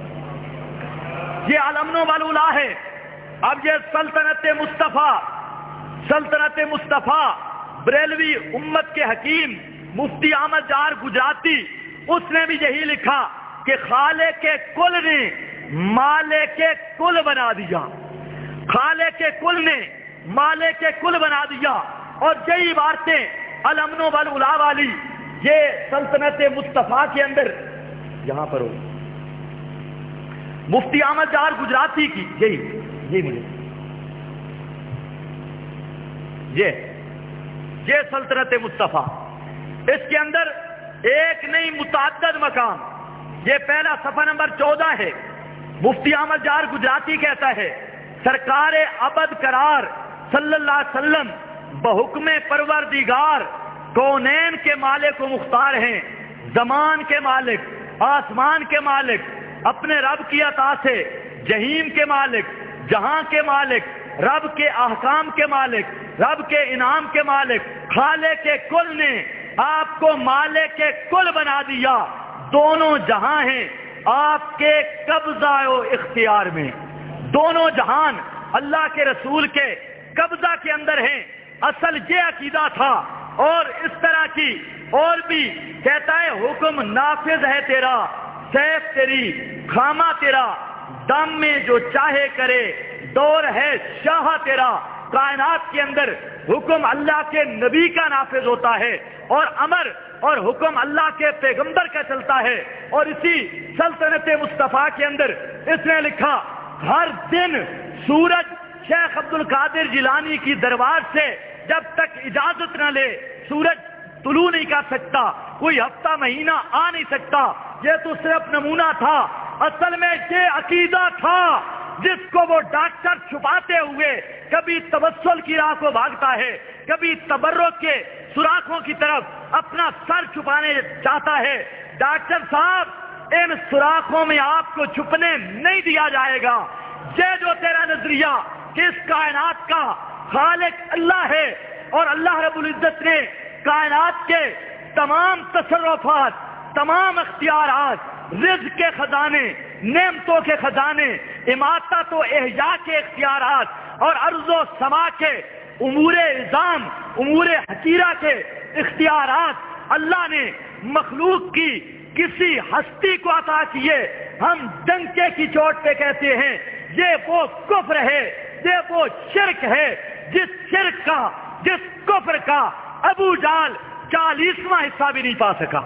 یہ الامن والولا ہے. اب یہ سلطنت مصطفیٰ بریلوی امت کے حکیم مفتی احمد جار گجراتی، اس نے بھی یہی لکھا کہ خالق کل نے مالک کل بنا دیا. خالق کل نے مالک کل بنا دیا. اور یہی عبارتیں الامن والولا والی یہ سلطنت مصطفیٰ کے اندر یہاں پر ہو مفتی احمد جار گجراتی کی، یہی مجھے یہ سلطنت مصطفیٰ، اس کے اندر ایک نہیں متعدد مقام. یہ پہلا صفحہ نمبر 14 ہے. مفتی احمد جار گجراتی کہتا ہے سرکار ابد قرار صلی اللہ علیہ وسلم بحکم پروردگار کونین کے مالک و مختار ہیں، زمان کے مالک، آسمان کے مالک، اپنے رب کی عطا سے جہیم کے مالک، جہاں کے مالک، رب کے احکام کے مالک، رب کے انعام کے مالک، خالق کل نے آپ کو مالک کل بنا دیا. دونوں جہاں ہیں آپ کے قبضہ و اختیار میں. دونوں جہان اللہ کے رسول کے قبضہ کے اندر ہیں. اصل یہ عقیدہ تھا. اور اس طرح کی اور بھی کہتا ہے حکم نافذ ہے تیرا، سیف تیری، خامہ تیرا، دم میں جو چاہے کرے، دور ہے شاہ تیرا. کائنات کے اندر حکم اللہ کے نبی کا نافذ ہوتا ہے، اور امر اور حکم اللہ کے پیغمبر کا چلتا ہے. اور اسی سلطنت مصطفیٰ کے اندر اس نے لکھا ہر دن سورج شیخ عبد القادر جیلانی کی دربار سے جب تک اجازت نہ لے سورج طلوع نہیں کر سکتا، کوئی ہفتہ مہینہ آ نہیں سکتا. یہ تو صرف نمونہ تھا. اصل میں یہ عقیدہ تھا جس کو وہ ڈاکٹر چھپاتے ہوئے کبھی توسل کی راہ کو بھاگتا ہے، کبھی تبرک کے سوراخوں کی طرف اپنا سر چھپانے چاہتا ہے. ڈاکٹر صاحب ان سوراخوں میں آپ کو چھپنے نہیں دیا جائے گا. یہ جو تیرا نظریہ کہ اس کائنات کا خالق اللہ ہے اور اللہ رب العزت نے کائنات کے تمام تصرفات، تمام اختیارات، رزق کے خزانے، نعمتوں کے خزانے، اماتت و احیاء کے اختیارات اور ارض و سما کے امور نظام، امور حقیرہ کے اختیارات اللہ نے مخلوق کی کسی ہستی کو عطا کیے. ہم ڈنکے کی چوٹ پہ کہتے ہیں یہ وہ کفر ہے، یہ وہ شرک ہے جس شرک کا، جس کفر کا ابو جہل 40واں حصہ بھی نہیں پا سکا.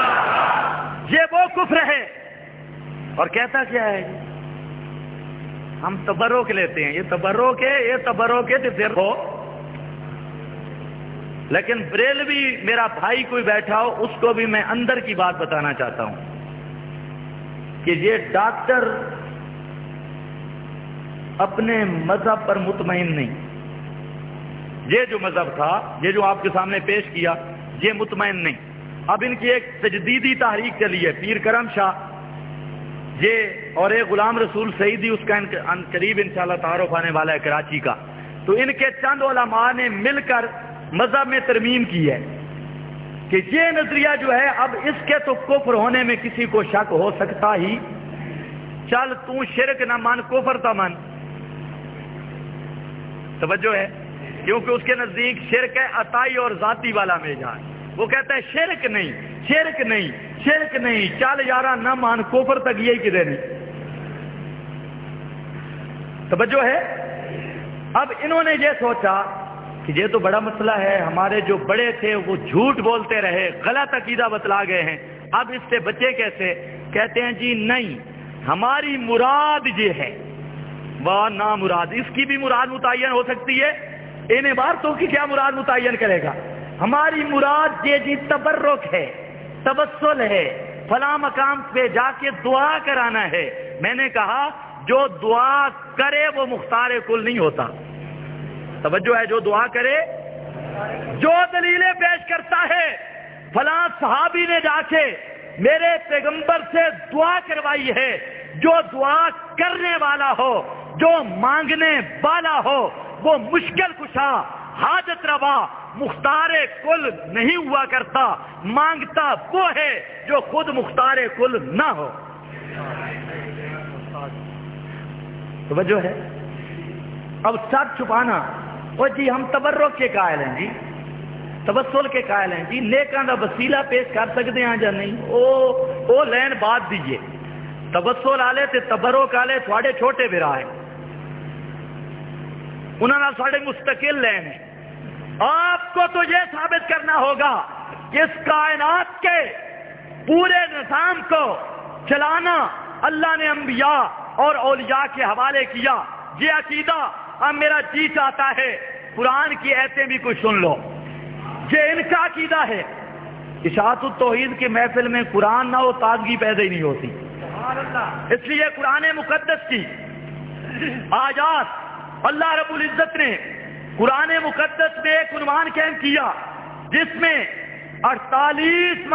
یہ وہ کفر ہے. اور کہتا کیا ہے؟ ہم تبرک لیتے ہیں، یہ تبرک ہے، یہ تبرک ہے تو پھر ہو۔ لیکن بریلوی میرا بھائی کوئی بیٹھا ہو، اس کو بھی میں اندر کی بات بتانا چاہتا ہوں کہ یہ ڈاکٹر اپنے مذہب پر مطمئن نہیں۔ یہ جو مذہب تھا، یہ جو آپ کے سامنے پیش کیا، یہ مطمئن نہیں۔ اب ان کی ایک تجدیدی تحریک چلی ہے، پیر کرم شاہ یہ اور ایک غلام رسول سعیدی، اس کا قریب انشاءاللہ تعارف آنے والا ہے کراچی کا۔ تو ان کے چند علماء نے مل کر مذہب میں ترمیم کی ہے کہ یہ نظریہ جو ہے اب اس کے تو کفر ہونے میں کسی کو شک ہو سکتا ہی، چل تو شرک نہ مان، کفر تو من۔ توجہ ہے، کیونکہ اس کے نزدیک شرک ہے عطائی اور ذاتی والا میجان۔ وہ کہتا ہے شرک نہیں، شرک نہیں، شرک نہیں، چل یارہ نہ مان، کفر تک یہی کدے نہیں۔ توجہ ہے۔ اب انہوں نے یہ سوچا کہ یہ تو بڑا مسئلہ ہے، ہمارے جو بڑے تھے وہ جھوٹ بولتے رہے، غلط عقیدہ بتلا گئے ہیں، اب اس سے بچے کیسے؟ کہتے ہیں جی نہیں، ہماری مراد یہ ہے، وہ نا مراد، اس کی بھی مراد متعین ہو سکتی ہے، ان عبارتوں کی کیا مراد متعین کرے گا؟ ہماری مراد یہ جی تبرک ہے، توسل ہے، فلاں مقام پہ جا کے دعا کرانا ہے۔ میں نے کہا جو دعا کرے وہ مختار کل نہیں ہوتا۔ توجہ ہے، جو دعا کرے، جو دلیلیں پیش کرتا ہے، فلاں صحابی نے جا کے میرے پیغمبر سے دعا کروائی ہے، جو دعا کرنے والا ہو، جو مانگنے والا ہو، وہ مشکل کشا، حاجت روا، مختار کل نہیں ہوا کرتا، مانگتا وہ ہے جو خود مختار کل نہ ہو۔ توجہ ہے۔ اب سچ چھپانا، وہ جی ہم تبرک کے قائل ہیں جی، تبسل کے قائل ہیں جی، نیکاں دا وسیلہ پیش کر سکتے ہیں یا نہیں، او لین بات دیجئے۔ تبسل والے تے تبرک والے تھوڑے چھوٹے بھرا ہیں، انہوں نے ساڑھے مستقل لین ہے۔ آپ کو تو یہ ثابت کرنا ہوگا کہ اس کائنات کے پورے نظام کو چلانا اللہ نے انبیاء اور اولیاء کے حوالے کیا۔ یہ عقیدہ اب میرا جی چاہتا ہے قرآن کی ایتیں بھی کچھ سن لو، یہ ان کا عقیدہ ہے۔ اشاعت التوحید کی محفل میں قرآن نہ ہو تازگی پیدا ہی نہیں ہوتی، اس لیے قرآن مقدس کی آیات اللہ رب العزت نے قرآن مقدس میں ایک عنوان قائم کیا جس میں 48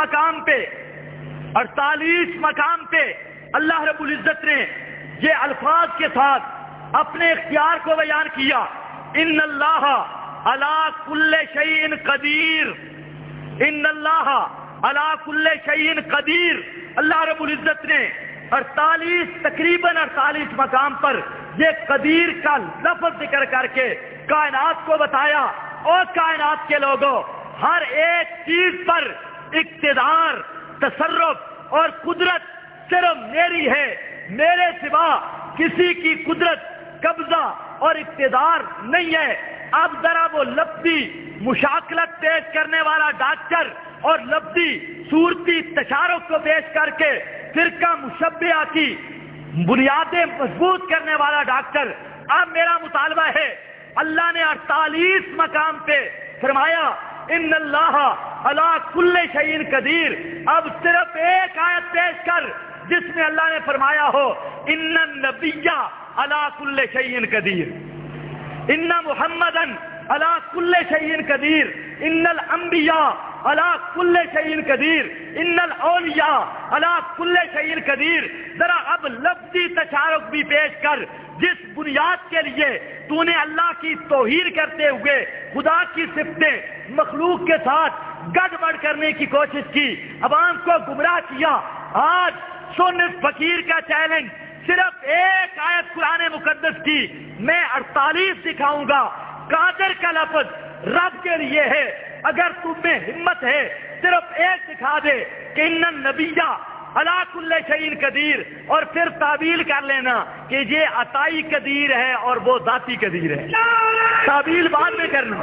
مقام پہ اللہ رب العزت نے یہ الفاظ کے ساتھ اپنے اختیار کو بیان کیا، ان اللہ علی کل شیء قدیر، ان اللہ علی کل شیء قدیر۔ اللہ رب العزت نے تقریباً 48 مقام پر یہ قدیر کا لفظ ذکر کر کے کائنات کو بتایا، اور کائنات کے لوگوں ہر ایک چیز پر اقتدار، تصرف اور قدرت صرف میری ہے، میرے سوا کسی کی قدرت، قبضہ اور اقتدار نہیں ہے۔ اب ذرا وہ لفظی مشاکلت پیش کرنے والا ڈاکٹر اور لفظی صورتی تشارک کو پیش کر کے فرقہ مشبہہ کی بنیادیں مضبوط کرنے والا ڈاکٹر، اب میرا مطالبہ ہے، اللہ نے 48 مقام پہ فرمایا ان اللہ علی کل شیء قدیر، اب صرف ایک آیت پیش کر جس میں اللہ نے فرمایا ہو ان النبی علی کل شیء قدیر، ان محمدا علی کل شیء قدیر، ان الانبیاء علی کل شیء قدیر، ان الاولیاء علی کل شیء قدیر۔ ذرا اب لفظی تشارک بھی پیش کر جس بنیاد کے لیے تو نے اللہ کی توہین کرتے ہوئے خدا کی صفتیں مخلوق کے ساتھ گڑبڑ کرنے کی کوشش کی، عوام کو گمراہ کیا۔ آج سن اس فقیر کا چیلنج، صرف ایک آیت قرآن مقدس کی میں 48 دکھاؤں گا، قادر کا لفظ رب کے لیے ہے، اگر تم میں ہمت ہے صرف ایک دکھا دے کہ ان النبی علی کل شیء قدیر، اور پھر تعویل کر لینا کہ یہ عطائی قدیر ہے اور وہ ذاتی قدیر ہے، تعویل بعد میں کرنا۔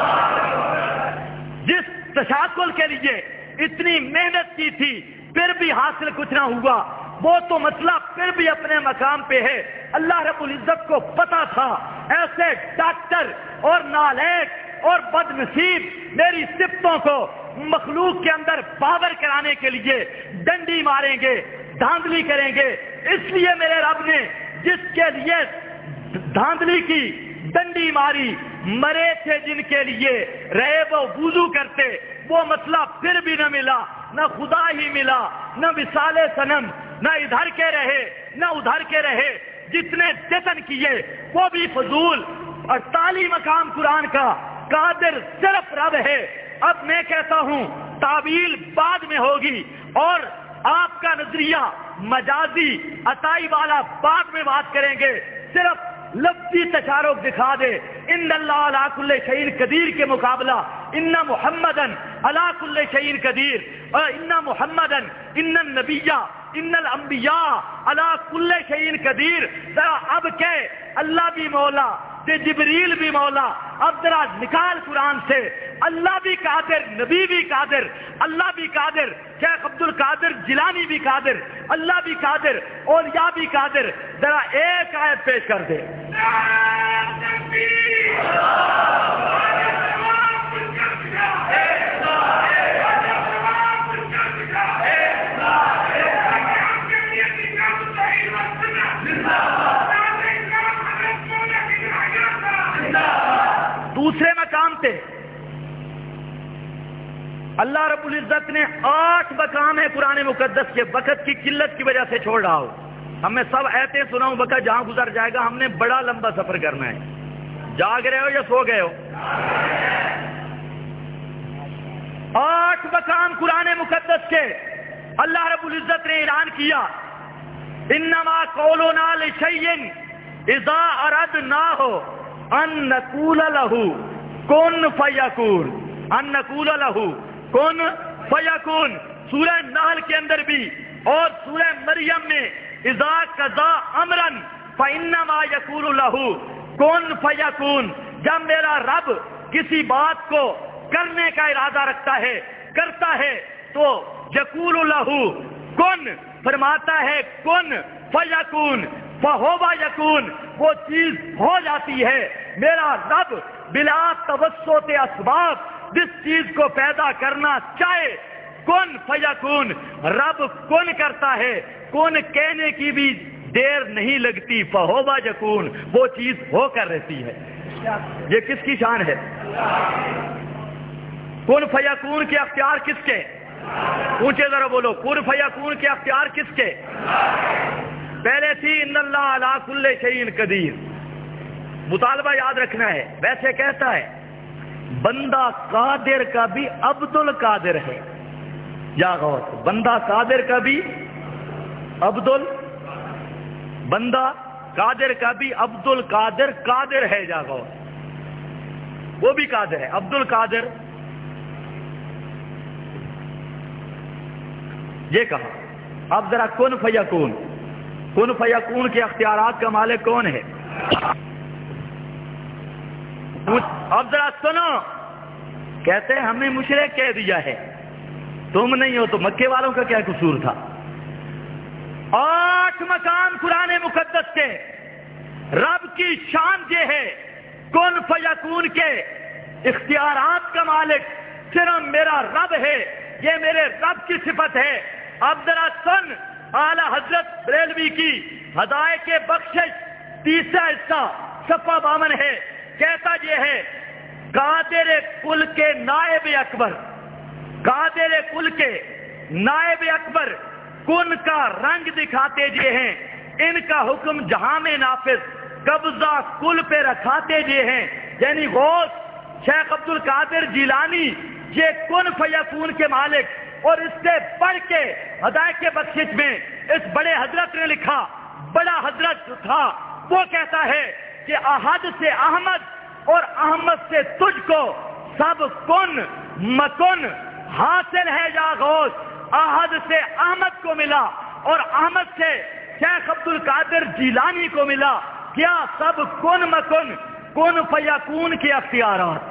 جس تشاکل کے لیے اتنی محنت کی تھی پھر بھی حاصل کچھ نہ ہوا، وہ تو مسئلہ پھر بھی اپنے مقام پہ ہے. اللہ رب العزت کو پتا تھا ایسے ڈاکٹر اور نالائق اور بد نصیب میری صفتوں کو مخلوق کے اندر باور کرانے کے لیے ڈنڈی ماریں گے, دھاندلی کریں گے. اس لیے میرے رب نے جس کے لیے دھاندلی کی ڈنڈی ماری, مرے تھے جن کے لیے رہے وہ وضو کرتے, وہ مسئلہ پھر بھی نہ ملا, نہ خدا ہی ملا, نہ مثال صنم, نہ ادھر کے رہے نہ ادھر کے رہے. جتنے جتن کیے وہ بھی فضول. اور تعلیم مقام قرآن کا قادر صرف رب ہے. اب میں کہتا ہوں تعویل بعد میں ہوگی اور آپ کا نظریہ مجازی عطائی والا بعد میں بات کریں گے. صرف لفظی تشارک دکھا دے ان اللہ علی کل شیء قدیر کے مقابلہ ان محمدن علی کل شیء قدیر, اور ان محمدن ان النبی ان الانبیاء علی کل شیء قدیر. ذرا اب کہ اللہ بھی مولا تے جبریل بھی مولا. اب ذرا نکال قرآن سے اللہ بھی قادر, نبی بھی قادر, اللہ بھی قادر, شیخ عبد القادر جیلانی بھی قادر, اللہ بھی قادر, اولیاء بھی قادر. ذرا ایک آیت پیش کر دے. دوسرے مقام پہ اللہ رب العزت نے 8 مقام ہے قرآن مقدس کے. وقت کی قلت کی وجہ سے چھوڑ رہا ہوں. ہم میں سب آیتیں سناؤں, وقت جہاں گزر جائے گا. ہم نے بڑا لمبا سفر کرنا ہے. جاگ رہے ہو یا سو گئے ہو؟ 8 مقام قرآن مقدس کے اللہ رب العزت نے اعلان کیا انما قولنا لشیء اذا اردناہ ان نقول له کن فیکون, ان نقول له کن فیکون. سورہ نحل کے اندر بھی اور سورہ مریم میں اذا قضا امرا فانما یقول له کن فیکون. جب میرا رب کسی بات کو کرنے کا ارادہ رکھتا ہے, کرتا ہے, تو یقول له کن فرماتا ہے کن فیکون, فہوا یکون, وہ چیز ہو جاتی ہے. میرا رب بلا توسط اسباب جس چیز کو پیدا کرنا چاہے کن فیکون, رب کن کرتا ہے. کن کہنے کی بھی دیر نہیں لگتی, فہوا یکون, وہ چیز ہو کر رہتی ہے. یہ کس کی شان ہے؟ کن فیکون کے اختیار کس کے؟ اونچے ذرا بولو, کن فیکون کے اختیار کس کے؟ پہلے تھی ان اللہ علی کل شیء قدیر. مطالبہ یاد رکھنا ہے. ویسے کہتا ہے بندہ قادر کا بھی عبد القادر ہے. یا غور, بندہ قادر کا بھی بندہ قادر کا بھی عبد القادر قادر ہے. جا غور, وہ بھی قادر ہے. عبد القادر یہ کہا. اب ذرا کن فیکون, کن فیکون کے اختیارات کا مالک کون ہے؟ اب ذرا سنو, کہتے ہیں ہمیں مشرک کہہ دیا ہے, تم نہیں ہو تو مکے والوں کا کیا قصور تھا؟ 8 مقام قرآن مقدس کے رب کی شان یہ ہے کن فیکون کے اختیارات کا مالک صرف میرا رب ہے. یہ میرے رب کی صفت ہے. اب ذرا سن, اعلی حضرت بریلوی کی ہدایت کے بخشش 3 حصہ صفحہ 52 ہے. کہتا یہ ہے قادر کل کے نائب اکبر, قادر کل کے نائب اکبر کن کا رنگ دکھاتے جے ہیں, ان کا حکم جہاں میں نافذ, قبضہ کل پہ رکھاتے جے ہیں. یعنی غوث شیخ عبد القادر جیلانی یہ کن فیکون کے مالک. اور اس سے پڑھ کے ہدایت کے بخشش میں اس بڑے حضرت نے لکھا, بڑا حضرت تھا, وہ کہتا ہے کہ احد سے احمد اور احمد سے تجھ کو سب کن مکن حاصل ہے. یا غوث, احد سے احمد کو ملا اور احمد سے شیخ عبد القادر جیلانی کو ملا. کیا سب کن مکن, کن فیکون کے اختیارات.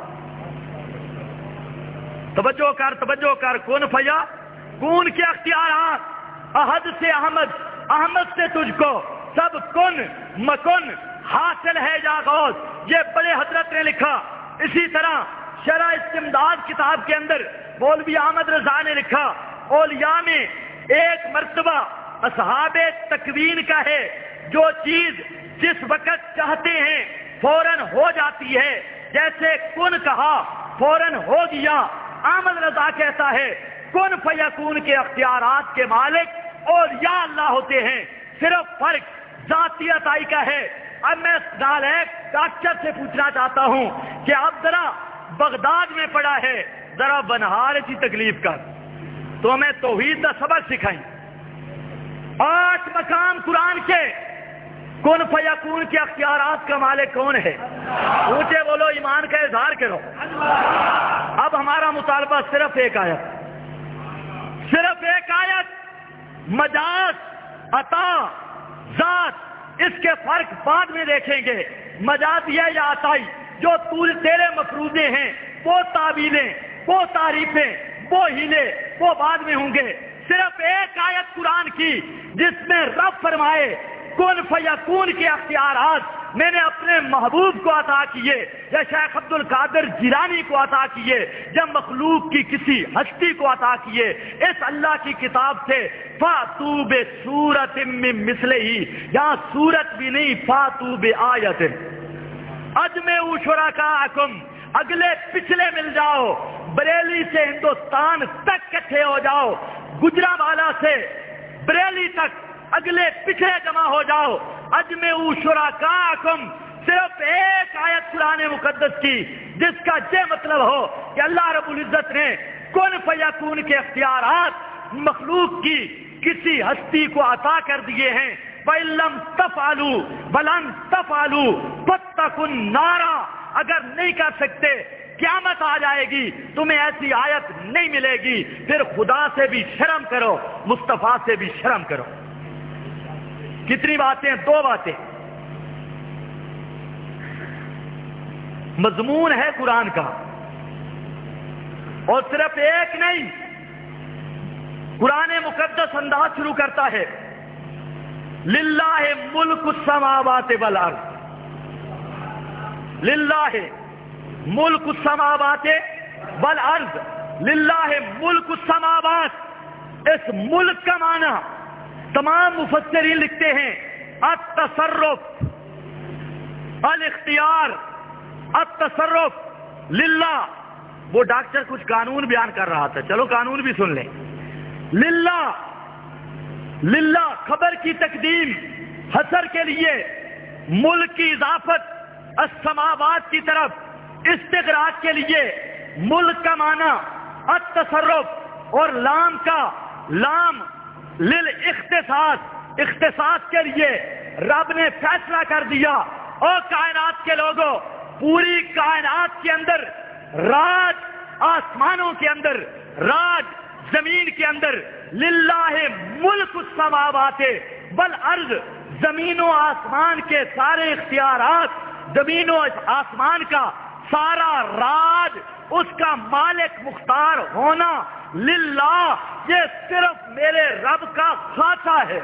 توجہ کر, کن فیکون کے اختیارات. احد سے احمد احمد سے تجھ کو سب کن مکن حاصل ہے یا غوث، یہ بڑے حضرت نے لکھا۔ اسی طرح شرح استمداد کتاب کے اندر مولوی احمد رضا نے لکھا، اولیاء میں ایک مرتبہ اصحاب تکوین کا ہے، جو چیز جس وقت چاہتے ہیں فوراً ہو جاتی ہے، جیسے کن کہا فوراً ہو گیا۔ احمد رضا کہتا ہے کن فیکون کے اختیارات کے مالک اولیاء اللہ ہوتے ہیں، صرف فرق ذاتی عطائی کا ہے۔ اب میں نالائق ڈاکٹر سے پوچھنا چاہتا ہوں کہ اب ذرا بغداد میں پڑا ہے، ذرا بنہار کی تکلیف کر تو ہمیں توحید کا سبق سکھائیں۔ 8 مقام قرآن کے کن فیکون کے اختیارات کا مالک کون ہے؟ اونچے بولو، ایمان کا اظہار کرو۔ اب ہمارا مطالبہ صرف ایک آیت، صرف ایک آیت، مجاز عطا ذات، اس کے فرق بعد میں دیکھیں گے۔ مجاز یہ یا عطائی جو تیرے مفروضے ہیں، وہ تعبیریں، وہ تعریفیں، وہ ہیلے، وہ بعد میں ہوں گے۔ صرف ایک آیت قرآن کی جس میں رب فرمائے کن فیکون کے اختیارات میں نے اپنے محبوب کو عطا کیے یا شیخ عبد القادر جیلانی کو عطا کیے یا مخلوق کی کسی ہستی کو عطا کیے، اس اللہ کی کتاب سے فاتو بسورۃ من مثلہ، یہاں سورت بھی نہیں، فاتو بآیت، اجمعوا شرکاءکم، اگلے پچھلے مل جاؤ، بریلی سے ہندوستان تک کٹھے ہو جاؤ، گجرانوالہ سے بریلی تک اگلے پچھلے جمع ہو جاؤ، اجمعوا شرکاءکم، صرف ایک آیت قرآن مقدس کی جس کا یہ مطلب ہو کہ اللہ رب العزت نے کن فیکون کے اختیارات مخلوق کی کسی ہستی کو عطا کر دیے ہیں۔ وَإِن لَّمْ تَفْعَلُوا وَلَن تَفْعَلُوا فَاتَّقُوا النَّارَ، اگر نہیں کر سکتے قیامت آ جائے گی، تمہیں ایسی آیت نہیں ملے گی، پھر خدا سے بھی شرم کرو، مصطفیٰ سے بھی شرم کرو۔ کتنی باتیں؟ 2 باتیں۔ مضمون ہے قرآن کا، اور صرف ایک نہیں، قرآن مقدس انداز شروع کرتا ہے للہ ملک السماوات والارض، للہ ملک السماوات والارض، للہ ملک السماوات، اس ملک کا معنی تمام مفسرین لکھتے ہیں التصرف، الاختیار، التصرف للہ۔ وہ ڈاکٹر کچھ قانون بیان کر رہا تھا، چلو قانون بھی سن لیں۔ للہ، للہ خبر کی تقدیم حصر کے لیے، ملک کی اضافت السماوات کی طرف استغراق کے لیے، ملک کا معنی التصرف، اور لام کا لام للاختصاص، اختصاص کے لیے رب نے فیصلہ کر دیا، اور کائنات کے لوگوں، پوری کائنات کے اندر راج، آسمانوں کے اندر راج، زمین کے اندر للہ ملک السماوات والارض، زمین و آسمان کے سارے اختیارات، زمین و آسمان کا سارا راج، اس کا مالک مختار ہونا للہ، یہ صرف میرے رب کا خاصہ ہے،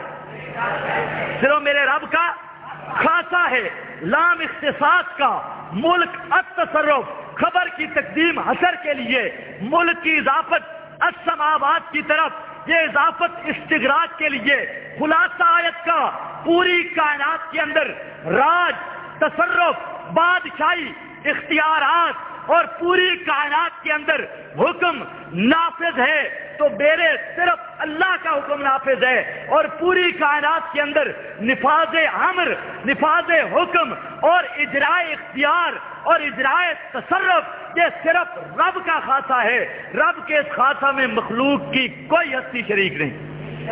صرف میرے رب کا خاصہ ہے۔ لام اختصاص کا، ملک التصرف، خبر کی تقدیم حصر کے لیے، ملک کی اضافت السماوات کی طرف، یہ اضافت استغراق کے لیے۔ خلاصہ آیت کا، پوری کائنات کے اندر راج، تصرف، بادشاہی، اختیارات، اور پوری کائنات کے اندر حکم نافذ ہے تو میرے صرف اللہ کا حکم نافذ ہے، اور پوری کائنات کے اندر نفاذ امر، نفاذ حکم اور اجرائے اختیار اور اجرائے تصرف، یہ صرف رب کا خاصہ ہے۔ رب کے اس خاصہ میں مخلوق کی کوئی ہستی شریک نہیں،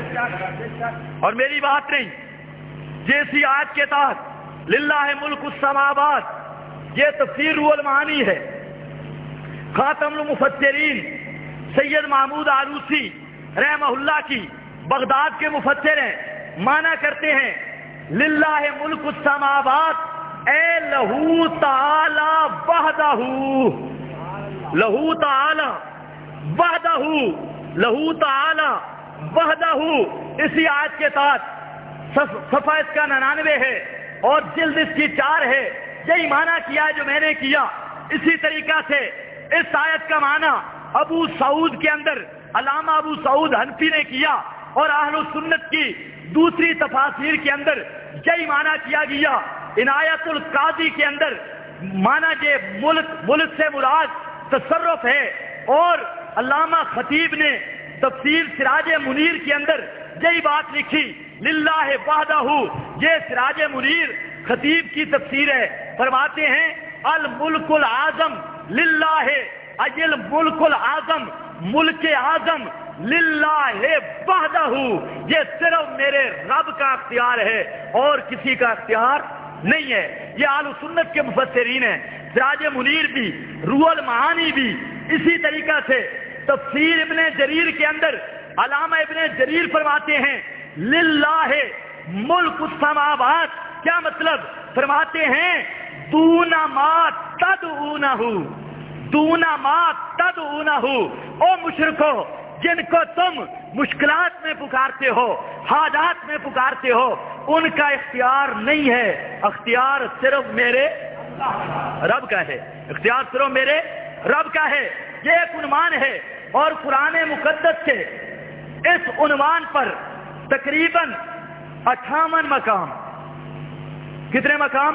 اور میری بات نہیں۔ جیسی آیت کے تحت للہ ملک السماوات، یہ تفسیر روح المعانی ہے۔ خاتم المفسرین سید محمود آلوسی رحمہ اللہ کی، بغداد کے مفسر ہیں، معنی کرتے ہیں للہ ملک السماوات، اے لہو تعالی وحدہ، لہو تعالی وحدہ، لہو تعالی وحدہ، اسی آیت کے تحت صفحہ اس کا 99 ہے اور جلد اس کی 4 ہے، یہی معنی کیا جو میں نے کیا۔ اسی طریقہ سے اس آیت کا معنی ابو سعود کے اندر علامہ ابو سعود حنفی نے کیا اور اہل سنت کی دوسری تفاسیر کے اندر یہی معنی کیا گیا۔ عنایت القاضی کے اندر معنی یہ ملک سے مراد تصرف ہے، اور علامہ خطیب نے تفسیر سراج منیر کے اندر یہی بات لکھی، للہ وحدہ، یہ سراج منیر خطیب کی تفسیر ہے۔ فرماتے ہیں الملک العظم للہ، اجل ملک العظم، ملک اعظم للہ وحدہ، یہ صرف میرے رب کا اختیار ہے اور کسی کا اختیار نہیں ہے۔ یہ اہل سنت کے مفسرین ہیں۔ سراج منیر بھی، روح المعانی بھی اسی طریقہ سے۔ تفسیر ابن جریر کے اندر علامہ ابن جریر فرماتے ہیں للہ ملک السماوات، کیا مطلب؟ فرماتے ہیں دون ما تدعونہ، دون ما تدعونہ، او مشرکو جن کو تم مشکلات میں پکارتے ہو، حاجات میں پکارتے ہو، ان کا اختیار نہیں ہے، اختیار صرف میرے رب کا ہے، اختیار صرف میرے رب کا ہے۔ یہ ایک عنوان ہے، اور قرآن مقدس کے اس عنوان پر تقریباً 58 مقام، کتنے مقام؟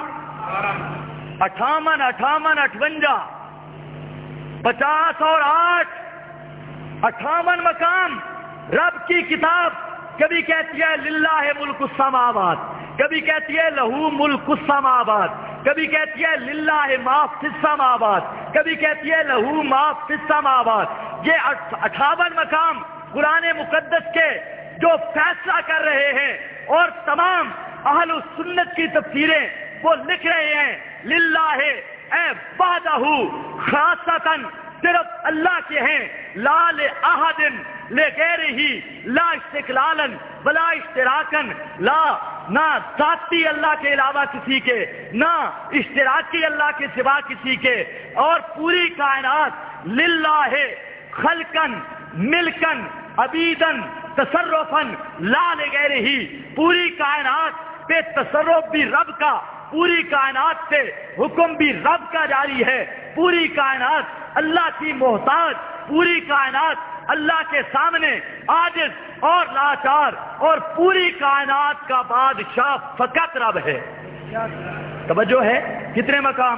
58 58 50 اور 8 58 مقام رب کی کتاب کبھی کہتی ہے للہ ملک السماوات، کبھی کہتی ہے لہو ملک السماوات، کبھی کہتی ہے للہ ما فی السماوات، کبھی کہتی ہے لہو ما فی السماوات۔ یہ 58 مقام قرآن مقدس کے جو فیصلہ کر رہے ہیں، اور تمام اہل سنت کی تفسیریں وہ لکھ رہے ہیں للہ اے وحدہ، خاصتاً صرف اللہ کے ہیں، لا لأحد لغیرہ، لا استقلالا ولا اشتراکا، لا نہ ذاتی اللہ کے علاوہ کسی کے، نہ اشتراکی اللہ کے سوا کسی کے، اور پوری کائنات للہ خلقن ملکن عبیدن تصرفن لا لغیرہ، پوری کائنات پہ تصرف بھی رب کا، پوری کائنات سے حکم بھی رب کا جاری ہے، پوری کائنات اللہ کی محتاج، پوری کائنات اللہ کے سامنے عاجز اور لاچار، اور پوری کائنات کا بادشاہ فقط رب ہے۔ توجہ ہے؟ کتنے مقام؟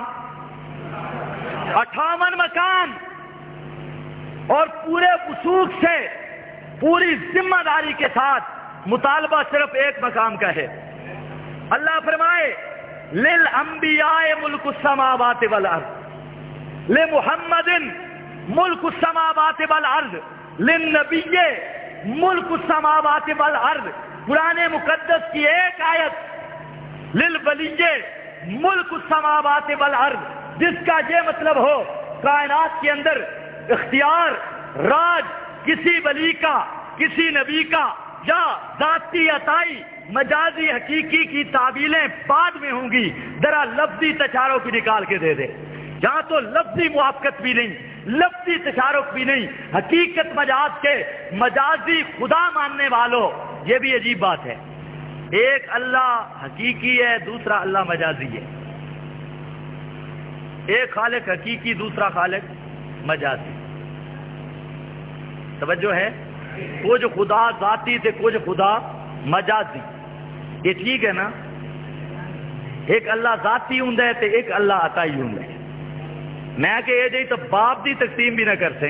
58 مقام، اور پورے وثوق سے پوری ذمہ داری کے ساتھ مطالبہ صرف ایک مقام کا ہے۔ اللہ فرمائے للانبیاء ملک السماوات والارض، لمحمد ملک السماوات والارض، للنبی ملک السماوات والارض۔ قرآن مقدس کی ایک آیت للولی ملک السماوات والارض، جس کا یہ مطلب ہو کائنات کے اندر اختیار راج کسی ولی کا، کسی نبی کا، یا ذاتی عطائی مجازی حقیقی کی تعبیلیں بعد میں ہوں گی، ذرا لفظی تشارک بھی نکال کے دے دے۔ یہاں تو لفظی موافقت بھی نہیں، لفظی تشارک بھی نہیں، حقیقت مجاز کے مجازی خدا ماننے والوں، یہ بھی عجیب بات ہے۔ ایک اللہ حقیقی ہے، دوسرا اللہ مجازی ہے، ایک خالق حقیقی، دوسرا خالق مجازی۔ توجہ ہے؟ کچھ خدا ذاتی تھے، کچھ خدا مجازی، یہ ٹھیک ہے نا؟ ایک اللہ ذاتی ہوں تے ایک اللہ عطائی ہوں۔ میں کہ یہ جی تو باپ دی تقسیم بھی نہ کرتے،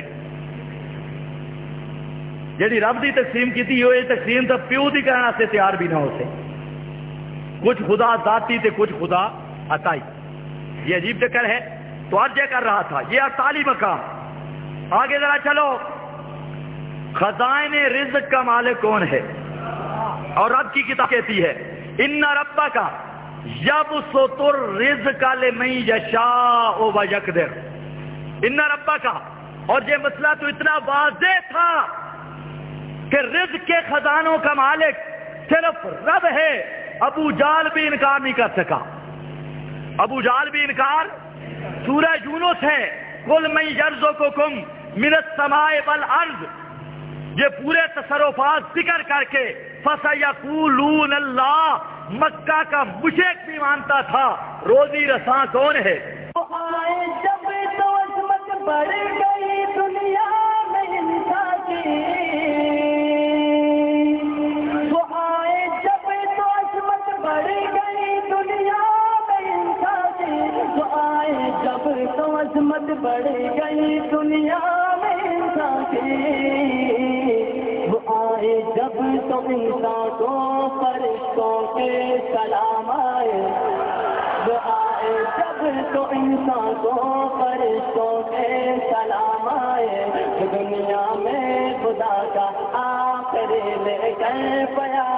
جی رب دی تقسیم کی تھی یہ تقسیم تو پیو دی کرنا سے تیار بھی نہ ہوتے۔ کچھ خدا ذاتی تھے، کچھ خدا عطائی، یہ عجیب چکر ہے۔ تو عرض کر رہا تھا یہ 48 مقام۔ آگے ذرا چلو، خزائن رزق کا مالک کون ہے؟ اور رب کی کتاب کہتی ہے ان ربک یبسط الرزق لمن یشاء ویقدر۔ ان ربک، اور یہ مسئلہ تو اتنا واضح تھا کہ رزق کے خزانوں کا مالک صرف رب ہے۔ ابو جال بھی انکار نہیں کر سکا، ابو جال بھی انکار۔ سورہ یونس ہے قل من یرزقکم من السماء والارض، یہ پورے تصرفات ذکر کر کے فَسَيَقُولُونَ اللَّهُ مکہ کا مشرک بھی مانتا تھا روزی رساں کون ہے؟
وہ آئے جب تو عظمت بڑھ گئی دنیا میں انسان کی، وہ آئے جب تو عظمت بڑھ گئی دنیا میں انسان کی، وہ آئے جب تو عظمت بڑھ گئی دنیا میں انسان کی، وہ آئے جب تو انسان کو فرشتوں کے سلام آئے، وہ آئے جب تو انسان کو فرشتوں کے سلام آئے، دنیا میں خدا کا آخری لے کر پیام